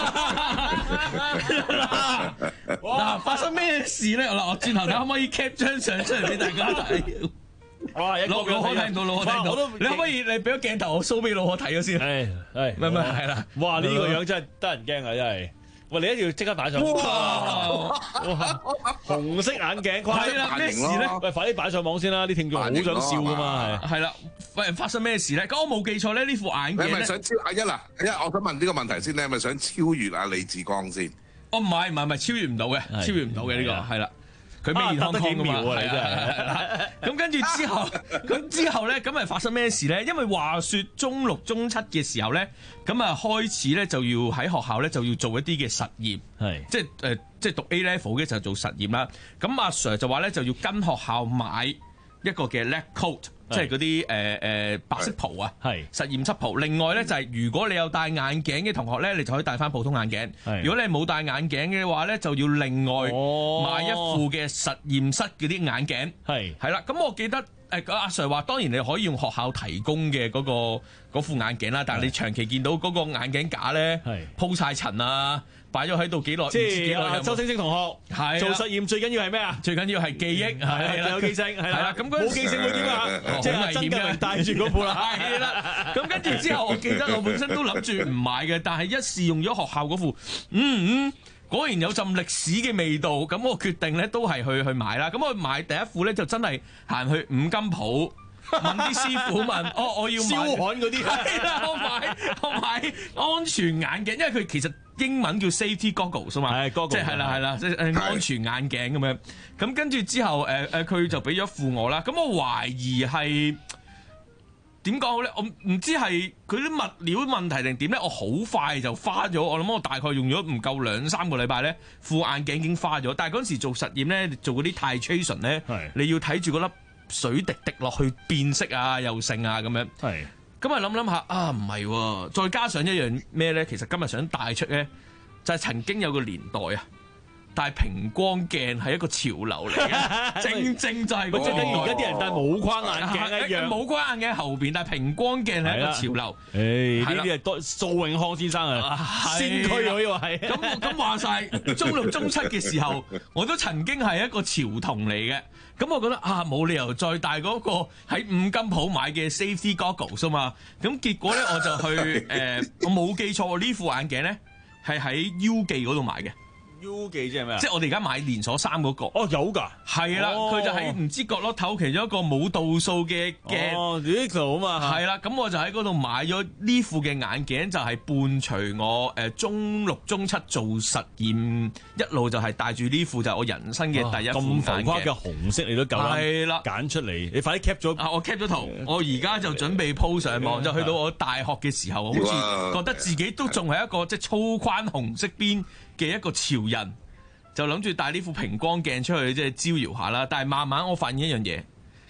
Speaker 2: 啊！嗱，發生咩事咧？嗱，我轉頭睇可唔可以 cap 張相出嚟俾大家睇？
Speaker 1: 哇！
Speaker 2: 老可睇唔到，老可睇到。你可唔可以你俾咗鏡頭我 show 俾老可睇咗先？
Speaker 1: 係，
Speaker 2: 唔係係啦。
Speaker 1: 哇！呢個樣真係得人驚啊！真係。喂，你一定要即刻擺上。哇！紅色眼鏡，
Speaker 2: 係啦，咩事咧？
Speaker 1: 喂，快啲擺上網先啦！啲聽眾好想笑噶嘛，
Speaker 2: 係啦。喂，發生咩事咧？咁我冇記錯咧，呢副眼鏡
Speaker 3: 你係咪想超阿一啊？我想問呢個問題先，你係咪想超越阿李志剛先？
Speaker 2: 哦，唔係，超越唔到嘅，超越唔到嘅呢個係啦。佢咩健康㗎嘛？係啊，咁跟住之後咧，咁咪發生咩事咧？因為話說中6、中7嘅時候咧，咁啊開始咧就要喺學校咧就要做一啲嘅實驗，即係讀 A level 嘅時候做實驗啦。咁阿 Sir 就話咧就要跟學校買一個嘅 lab coat。即係嗰啲白色袍啊，實驗室袍。另外咧就係如果你有戴眼鏡嘅同學咧，你就可以戴翻普通眼鏡。如果你冇戴眼鏡嘅話咧，就要另外買一副嘅實驗室嗰啲眼鏡。係啦，咁我記得阿 Sir 話，當然你可以用學校提供嘅嗰副眼鏡啦，但係你長期見到嗰個眼鏡架咧鋪晒塵啊。擺咗喺度幾耐？即係
Speaker 1: 周星星同學做實驗最緊要係咩啊？
Speaker 2: 最緊要係記憶，係
Speaker 1: 有記性，係啦。咁冇記性會點啊？即係真嘅戴住嗰副啦。
Speaker 2: 係啦。咁跟住之後，我記得我本身都諗住唔買嘅，但係一試用咗學校嗰副，果然有陣歷史嘅味道。咁我決定咧都係去買啦。咁我買第一副咧就真係行去五金鋪。問啲師傅我要
Speaker 1: 燒焊嗰啲，
Speaker 2: 係啦，我買安全眼鏡，因為佢其實英文叫 safety goggles 啊嘛，即係係啦，即係安全眼鏡咁樣。咁跟住之後佢就俾咗副我啦。咁我懷疑係點講好咧？我唔知係佢啲物料問題定點咧？我好快就花咗，我諗我大概用咗唔夠2-3個禮拜咧，副眼鏡已經花咗。但係嗰陣時做實驗咧，做嗰啲 titration 咧，你要睇住嗰粒水滴落去變色啊，又剩啊咁樣。咁啊諗下啊，唔係喎，再加上一樣咩咧？其實今日想帶出咧，就係曾經有個年代啊，戴平光鏡係一個潮流嚟嘅，正就係嗰個。即係跟而家啲人戴冇框眼鏡一樣，冇框眼鏡後邊，但係平光鏡係一個潮流。
Speaker 1: 呢啲係多蘇永康先生啊，先驅可以話係。
Speaker 2: 咁話晒，中6、中7嘅時候，我都曾經係一個潮童嚟嘅。咁我覺得冇理由再戴嗰個喺五金鋪買嘅 safety goggles 啊嘛。咁結果咧，我就去我冇記錯，呢副眼鏡咧係喺 U 記嗰度買嘅。
Speaker 1: U 記即係咩啊？
Speaker 2: 即係我哋而家買連鎖衫嗰個。
Speaker 1: 哦，有㗎。係
Speaker 2: 啦，佢就喺唔知角落頭其中一個冇度數嘅鏡。
Speaker 1: 哦 Digital 啊嘛。
Speaker 2: 係啦，咁我就喺嗰度買咗呢副嘅眼鏡，就係伴隨我中6、中7做實驗，一路就係戴住呢副，就係我人生嘅第一副眼鏡。咁浮誇嘅紅色你都夠啦。係啦，揀出嚟，你快啲 cap 咗。我 cap 咗圖，我而家就準備 po 上網，就去到我大學嘅時候，好似覺得自己都仲係一個即係粗框紅色邊嘅一個潮人，就諗住帶呢副平光鏡出去即係招搖下啦。但係慢慢我發現一樣嘢，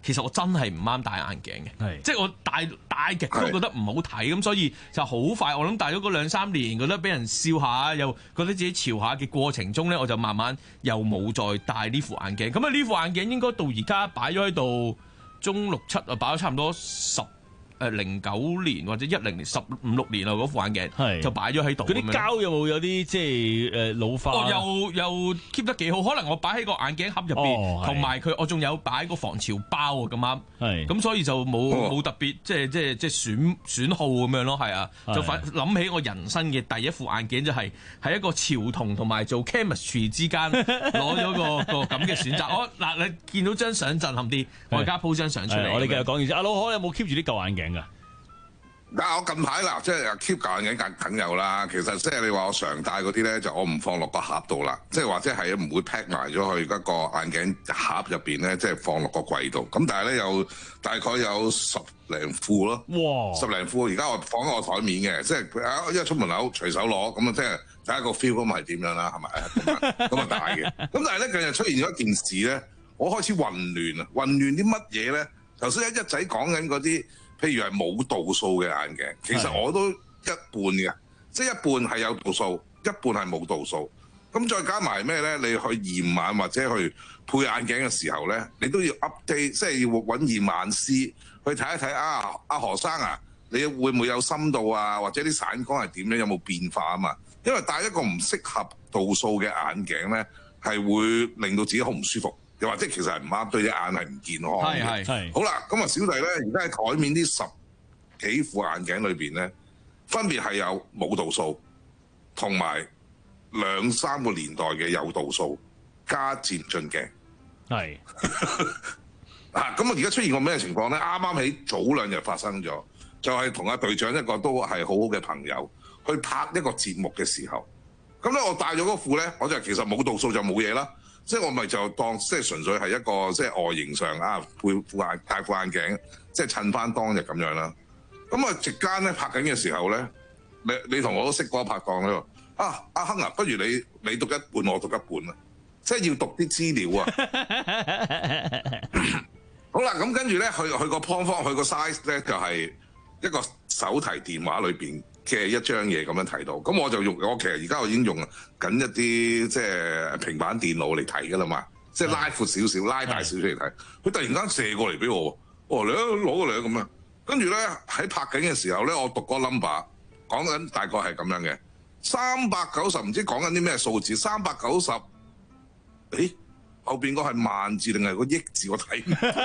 Speaker 2: 其實我真係唔啱戴眼鏡嘅，即係我戴極都覺得唔好睇，咁所以就好快，我諗戴咗嗰2-3年，覺得俾人笑下，又覺得自己潮下嘅過程中咧，我就慢慢又冇再戴呢副眼鏡。咁啊，呢副眼鏡應該到而家擺咗喺度，中6、7啊，擺咗差唔多09年或者10年、15、16年啦，嗰副眼鏡就擺咗喺度。
Speaker 1: 嗰啲膠有啲即係老化？
Speaker 2: 又 keep 得幾好，可能我擺喺個眼鏡盒入邊，同埋我仲有擺個防潮包啊，咁啱。咁所以就冇特別即係損耗咁樣咯，係啊。就諗起我人生嘅第一副眼鏡就係喺一個潮童同埋做 chemistry 之間攞咗個咁嘅選擇。嗱，你見到張相震撼啲，我而家 po 張相出嚟。
Speaker 1: 我哋繼續講完先。阿老可有冇 keep 住啲舊眼鏡？
Speaker 3: 嗱，我近排即係 keep 舊眼鏡梗有啦。其實即係你話我常戴嗰啲咧，就我唔放落個盒度啦，即係或者係唔會 pack 埋咗去嗰個眼鏡盒入邊咧，即係放落個櫃度。咁但係咧有大概有10零副咯，哇！10零副，而家我放喺我台面嘅，即係一出門口隨手攞，咁啊即係睇下個 feel 咁係點樣啦，係咪？咁啊戴嘅。咁但係咧近日出現咗一件事咧，我開始混亂啊！混亂啲乜嘢咧？頭先一仔講緊嗰啲。譬如係冇度數嘅眼鏡，其實我都一半嘅，即係一半係有度數，一半係冇度數。咁再加埋咩咧？你去驗眼或者去配眼鏡嘅時候咧，你都要 update，即係要揾驗眼師去睇一睇啊！阿何生啊，你會唔會有深度啊？或者啲散光係點樣？有冇變化啊嘛？因為戴一個唔適合度數嘅眼鏡咧，係會令到自己好唔舒服。又或者其實係唔啱，對隻眼係唔健康嘅。係。好啦，咁啊小弟咧，而家喺台面呢10幾副眼鏡裏邊咧，分別係有冇度數，同埋2-3個年代嘅有度數加漸進鏡。係。啊，咁啊而家出現個咩情況咧？啱啱喺早2日發生咗，就係同阿隊長一個都係好好嘅朋友去拍一個節目嘅時候，咁咧我戴咗嗰副咧，我就其實冇度數就冇嘢啦。即係我咪就當即係純粹係一個即係外形上啊，戴副眼鏡，即係襯翻當日咁樣啦。咁啊，席間咧拍緊嘅時候咧，你同我都識嗰個拍檔咧喎。阿亨啊，不如你讀一半，我讀一半啦。即係要讀啲資料啊。好啦，咁跟住咧，佢個 point 方，佢個 size 咧就係一個手提電話裏邊嘅一張嘢咁樣睇到，咁我就用我其實而家我已經用緊一啲即係平板電腦嚟睇㗎啦嘛，即係拉闊少少、拉大少少嚟睇。佢突然間射過嚟俾我，你攞個兩咁樣，跟住咧喺拍緊嘅時候咧，我讀個 number 講緊大概係咁樣嘅390，唔知講緊啲咩數字390，誒後邊個係萬字定係個億字我睇唔到。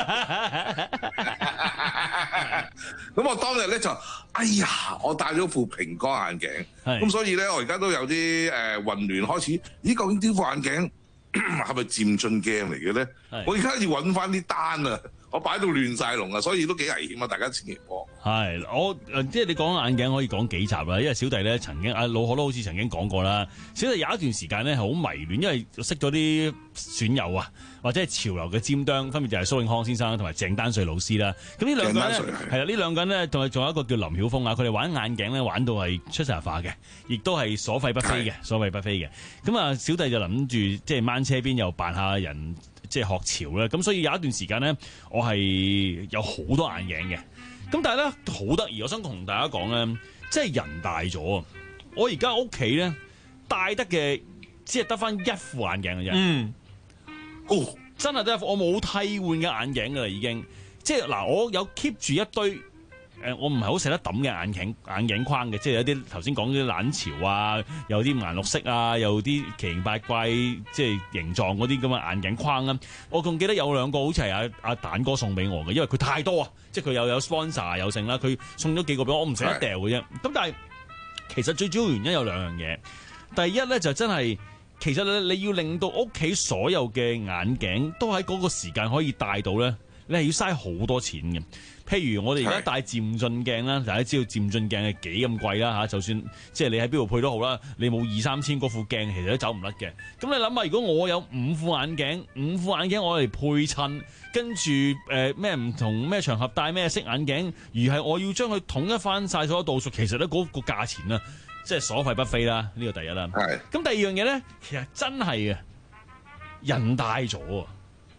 Speaker 3: 咁我當日咧就，哎呀，我戴咗副平光眼鏡，咁所以咧我而家都有啲混亂，開始，咦究竟呢副眼鏡係咪漸進鏡嚟嘅咧？我而家要揾翻啲單啊！我擺到亂晒龍啊，所以都幾危險啊！大家千祈唔好。
Speaker 1: 係我即係你講眼鏡可以講幾集啦，因為小弟咧曾經老可都好似曾經講過啦。小弟有一段時間咧係好迷戀，因為識咗啲損友啊，或者係潮流嘅尖端，分別就係蘇永康先生同埋鄭丹瑞老師啦。咁呢兩個人咧係啦，呢兩個人咧同埋仲有一個叫林曉峰啊，佢哋玩眼鏡咧玩到係出神入化嘅，亦都係所費不菲嘅，所費不菲嘅。咁啊，小弟就諗住即係掹車邊又扮下人。即係學潮咧，咁所以有一段時間咧，我係有好多眼鏡嘅。咁但係咧好得意，我想同大家講咧，即係人大咗啊！我而家屋企咧戴得嘅只係得翻一副眼鏡嘅啫。哦，真係得一副，我冇替換嘅眼鏡噶啦，已經。即係嗱，我有 keep 住一堆。我唔係好捨得抌嘅眼鏡框嘅，即係有啲頭先講啲冷潮啊，有啲顏綠色啊，有啲奇形怪怪即係形狀嗰啲咁嘅眼鏡框啊。我仲記得有2個好似係阿蛋哥送俾我嘅，因為佢太多啊，即係佢又有 sponsor 有剩啦，佢送咗幾個俾我唔捨得掉嘅啫。咁但係其實最主要原因有2樣嘢，第一咧就真係其實你要令到屋企所有嘅眼鏡都喺嗰個時間可以戴到咧，你係要嘥好多錢嘅。譬如我哋而家戴漸進鏡啦，大家知道漸進鏡係幾咁貴啦嚇，就算即係你喺邊度配都好啦，你冇2-3千嗰副鏡其實都走唔甩嘅。咁你諗下，如果我有5副眼鏡我嚟配襯，跟住咩唔同咩場合戴咩色眼鏡，而係我要將佢統一翻晒所有度數，其實咧嗰個價錢啊，即係所費不菲啦。呢個第一啦。咁第二樣嘢咧，其實真係嘅人大咗啊！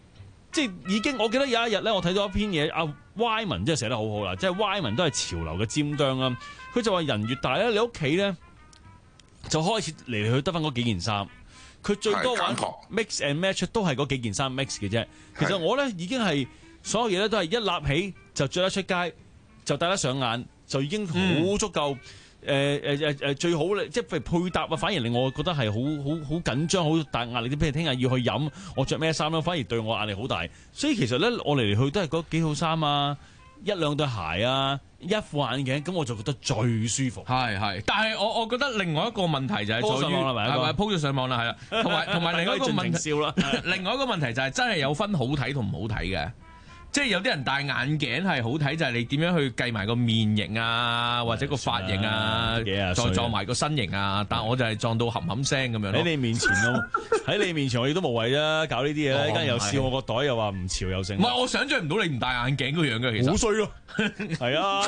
Speaker 1: 即係已經，我記得有一日咧，我睇到一篇嘢，阿 Wyman 真係寫得好好啦，即係 Wyman 都係潮流嘅尖端啦。佢就話人越大咧，你屋企咧就開始嚟嚟去得翻嗰幾件衫。佢最多玩 mix and match 都係嗰幾件衫 mix 嘅啫。其實我咧已經係所有嘢咧都係一立起就着得出街，就戴得上眼，就已經好足夠。最好咧，即係譬如配搭啊，反而令我覺得係好緊張、好大壓力啲。譬如聽日要去飲，我着咩衫咧，反而對我壓力好大。所以其實咧，我嚟嚟去都係嗰幾套衫啊，一兩對鞋啊，一副眼鏡，咁我就覺得最舒服。
Speaker 2: 係，但係我覺得另外一個問題就係在於係咪鋪咗上網啦，係啦，同埋另外一個問題，另外一個問題就係真係有分好睇同唔好睇嘅。即係有啲人戴眼鏡係好睇，就係你點樣去計埋個面型啊，或者個髮型啊，再撞埋個身形啊。但我就係撞到冚冚聲咁樣。喺
Speaker 1: 你面前咯，喺你面前我亦都無謂啦，搞呢啲嘢咧，跟住又笑我個袋，又話唔潮又剩。
Speaker 2: 唔係，我想象唔到你唔戴眼鏡嗰樣嘅，其實
Speaker 1: 好衰咯。係啊，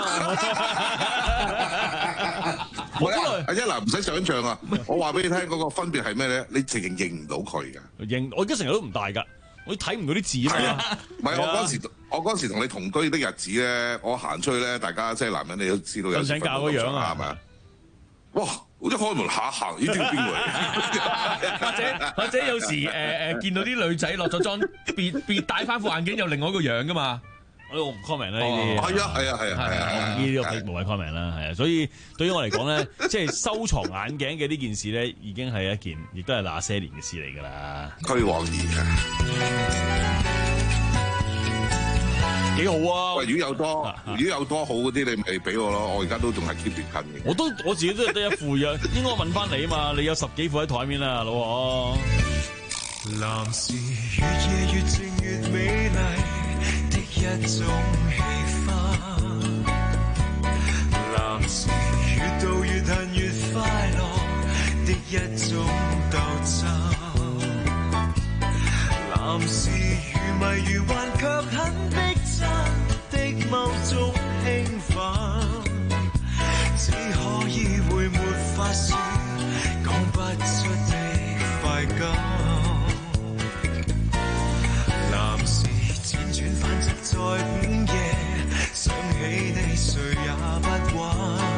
Speaker 3: 阿一嗱唔使想象啊，我話俾你聽嗰個分別係咩咧？你直情認唔到佢㗎。
Speaker 1: 我而家成日都唔戴㗎。我睇唔到啲字啊嘛，
Speaker 3: 唔係我嗰時同你同居的日子咧，我行出去咧，大家即係男人你都知道有
Speaker 1: 瞓醒覺嗰樣啊，
Speaker 3: 係咪？哇！好似開門下行，呢條邊
Speaker 2: 嚟？或者有時見到啲女仔落咗妝，別戴翻副眼鏡，有另外一個樣噶嘛。
Speaker 1: 我唔 comment 啦呢啲，
Speaker 3: 係啊，
Speaker 1: 呢啲我冇謂 comment 啦，係啊，所以對於我嚟講咧，即係收藏眼鏡嘅呢件事咧，已經係一件，亦都係那些年嘅事嚟㗎啦。
Speaker 3: 俱往矣嘅，
Speaker 1: 幾好啊！
Speaker 3: 喂，如果有多好嗰啲，你咪俾我咯，我而家都仲係 keep 住近嘅。
Speaker 1: 我自己都係得一副啫，應該問翻你啊嘛，你有10幾副喺台面啦，老婆。
Speaker 12: 男士越夜越靜越美麗。一種氣氛，男士越到越恨越快樂的一種鬥爭，男士如迷如幻卻很逼真的某種興奮，只可以會沒法說講不出的快感。在午夜想起你誰也不挽，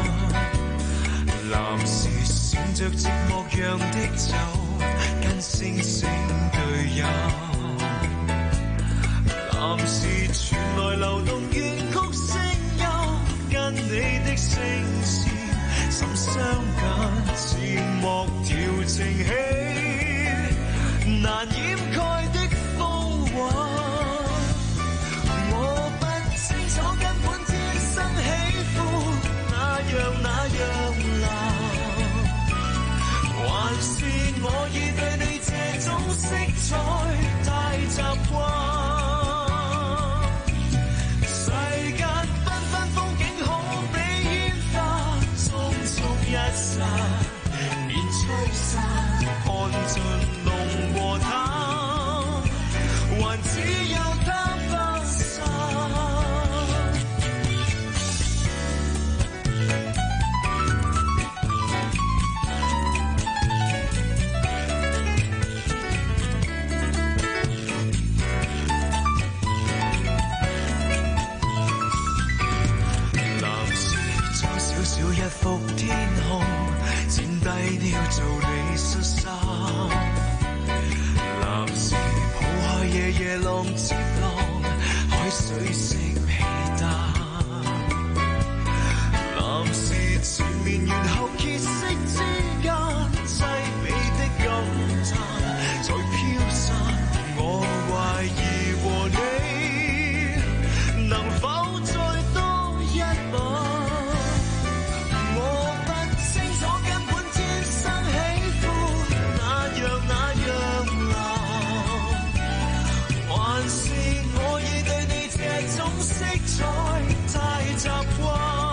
Speaker 12: 男士閃着寂寞樣的酒跟星星對飲，男士傳來流動怨曲聲音跟你的聲線甚相近，漸幕調情戲難掩蓋的風雲。那樣難，還是我已對你這種色彩太習慣。世間繽紛風景好比煙花，匆匆一剎便吹散，看盡濃和淡，還只有他不散。一幅天空，漸低調做你恤衫。男士抱開夜夜浪接浪，海水式皮蛋。男士前面然後結識之間，凄美的感嘆在飄散。我懷疑和你能否再多一吻？太習慣，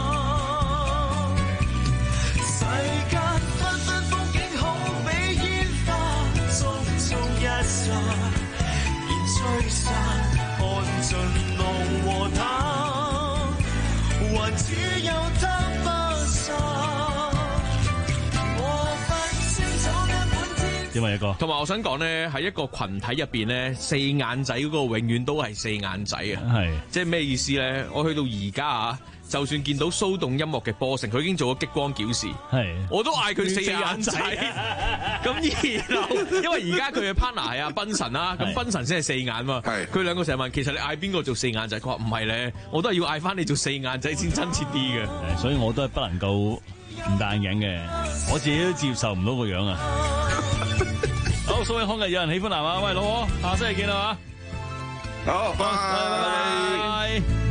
Speaker 12: 世間繽紛風景好比煙花，匆匆一剎便吹散，看盡濃和淡，還只有他不散。我不清楚根本天
Speaker 1: 點啊一個？
Speaker 2: 同埋我想講咧，喺一個群體入邊咧，四眼仔嗰個永遠都係四眼仔啊！
Speaker 1: 係，
Speaker 2: 即係咩意思咧？我去到而家啊，就算見到騷動音樂嘅波成，佢已經做咗激光矯視，
Speaker 1: 係，
Speaker 2: 我都嗌佢四眼仔。咁然後，因為而家佢嘅 partner 係阿賓神啦，咁賓神先係四眼嘛，佢兩個成日問，其實你嗌邊個做四眼仔？佢話唔係咧，我都係要嗌翻你做四眼仔先親切啲嘅。
Speaker 1: 所以我都係不能夠唔戴眼鏡嘅，我自己都接受唔到個樣啊！好，蘇永康嘅有人喜歡係嘛？喂，老婆，下星期見啦嘛！
Speaker 3: 好，拜拜。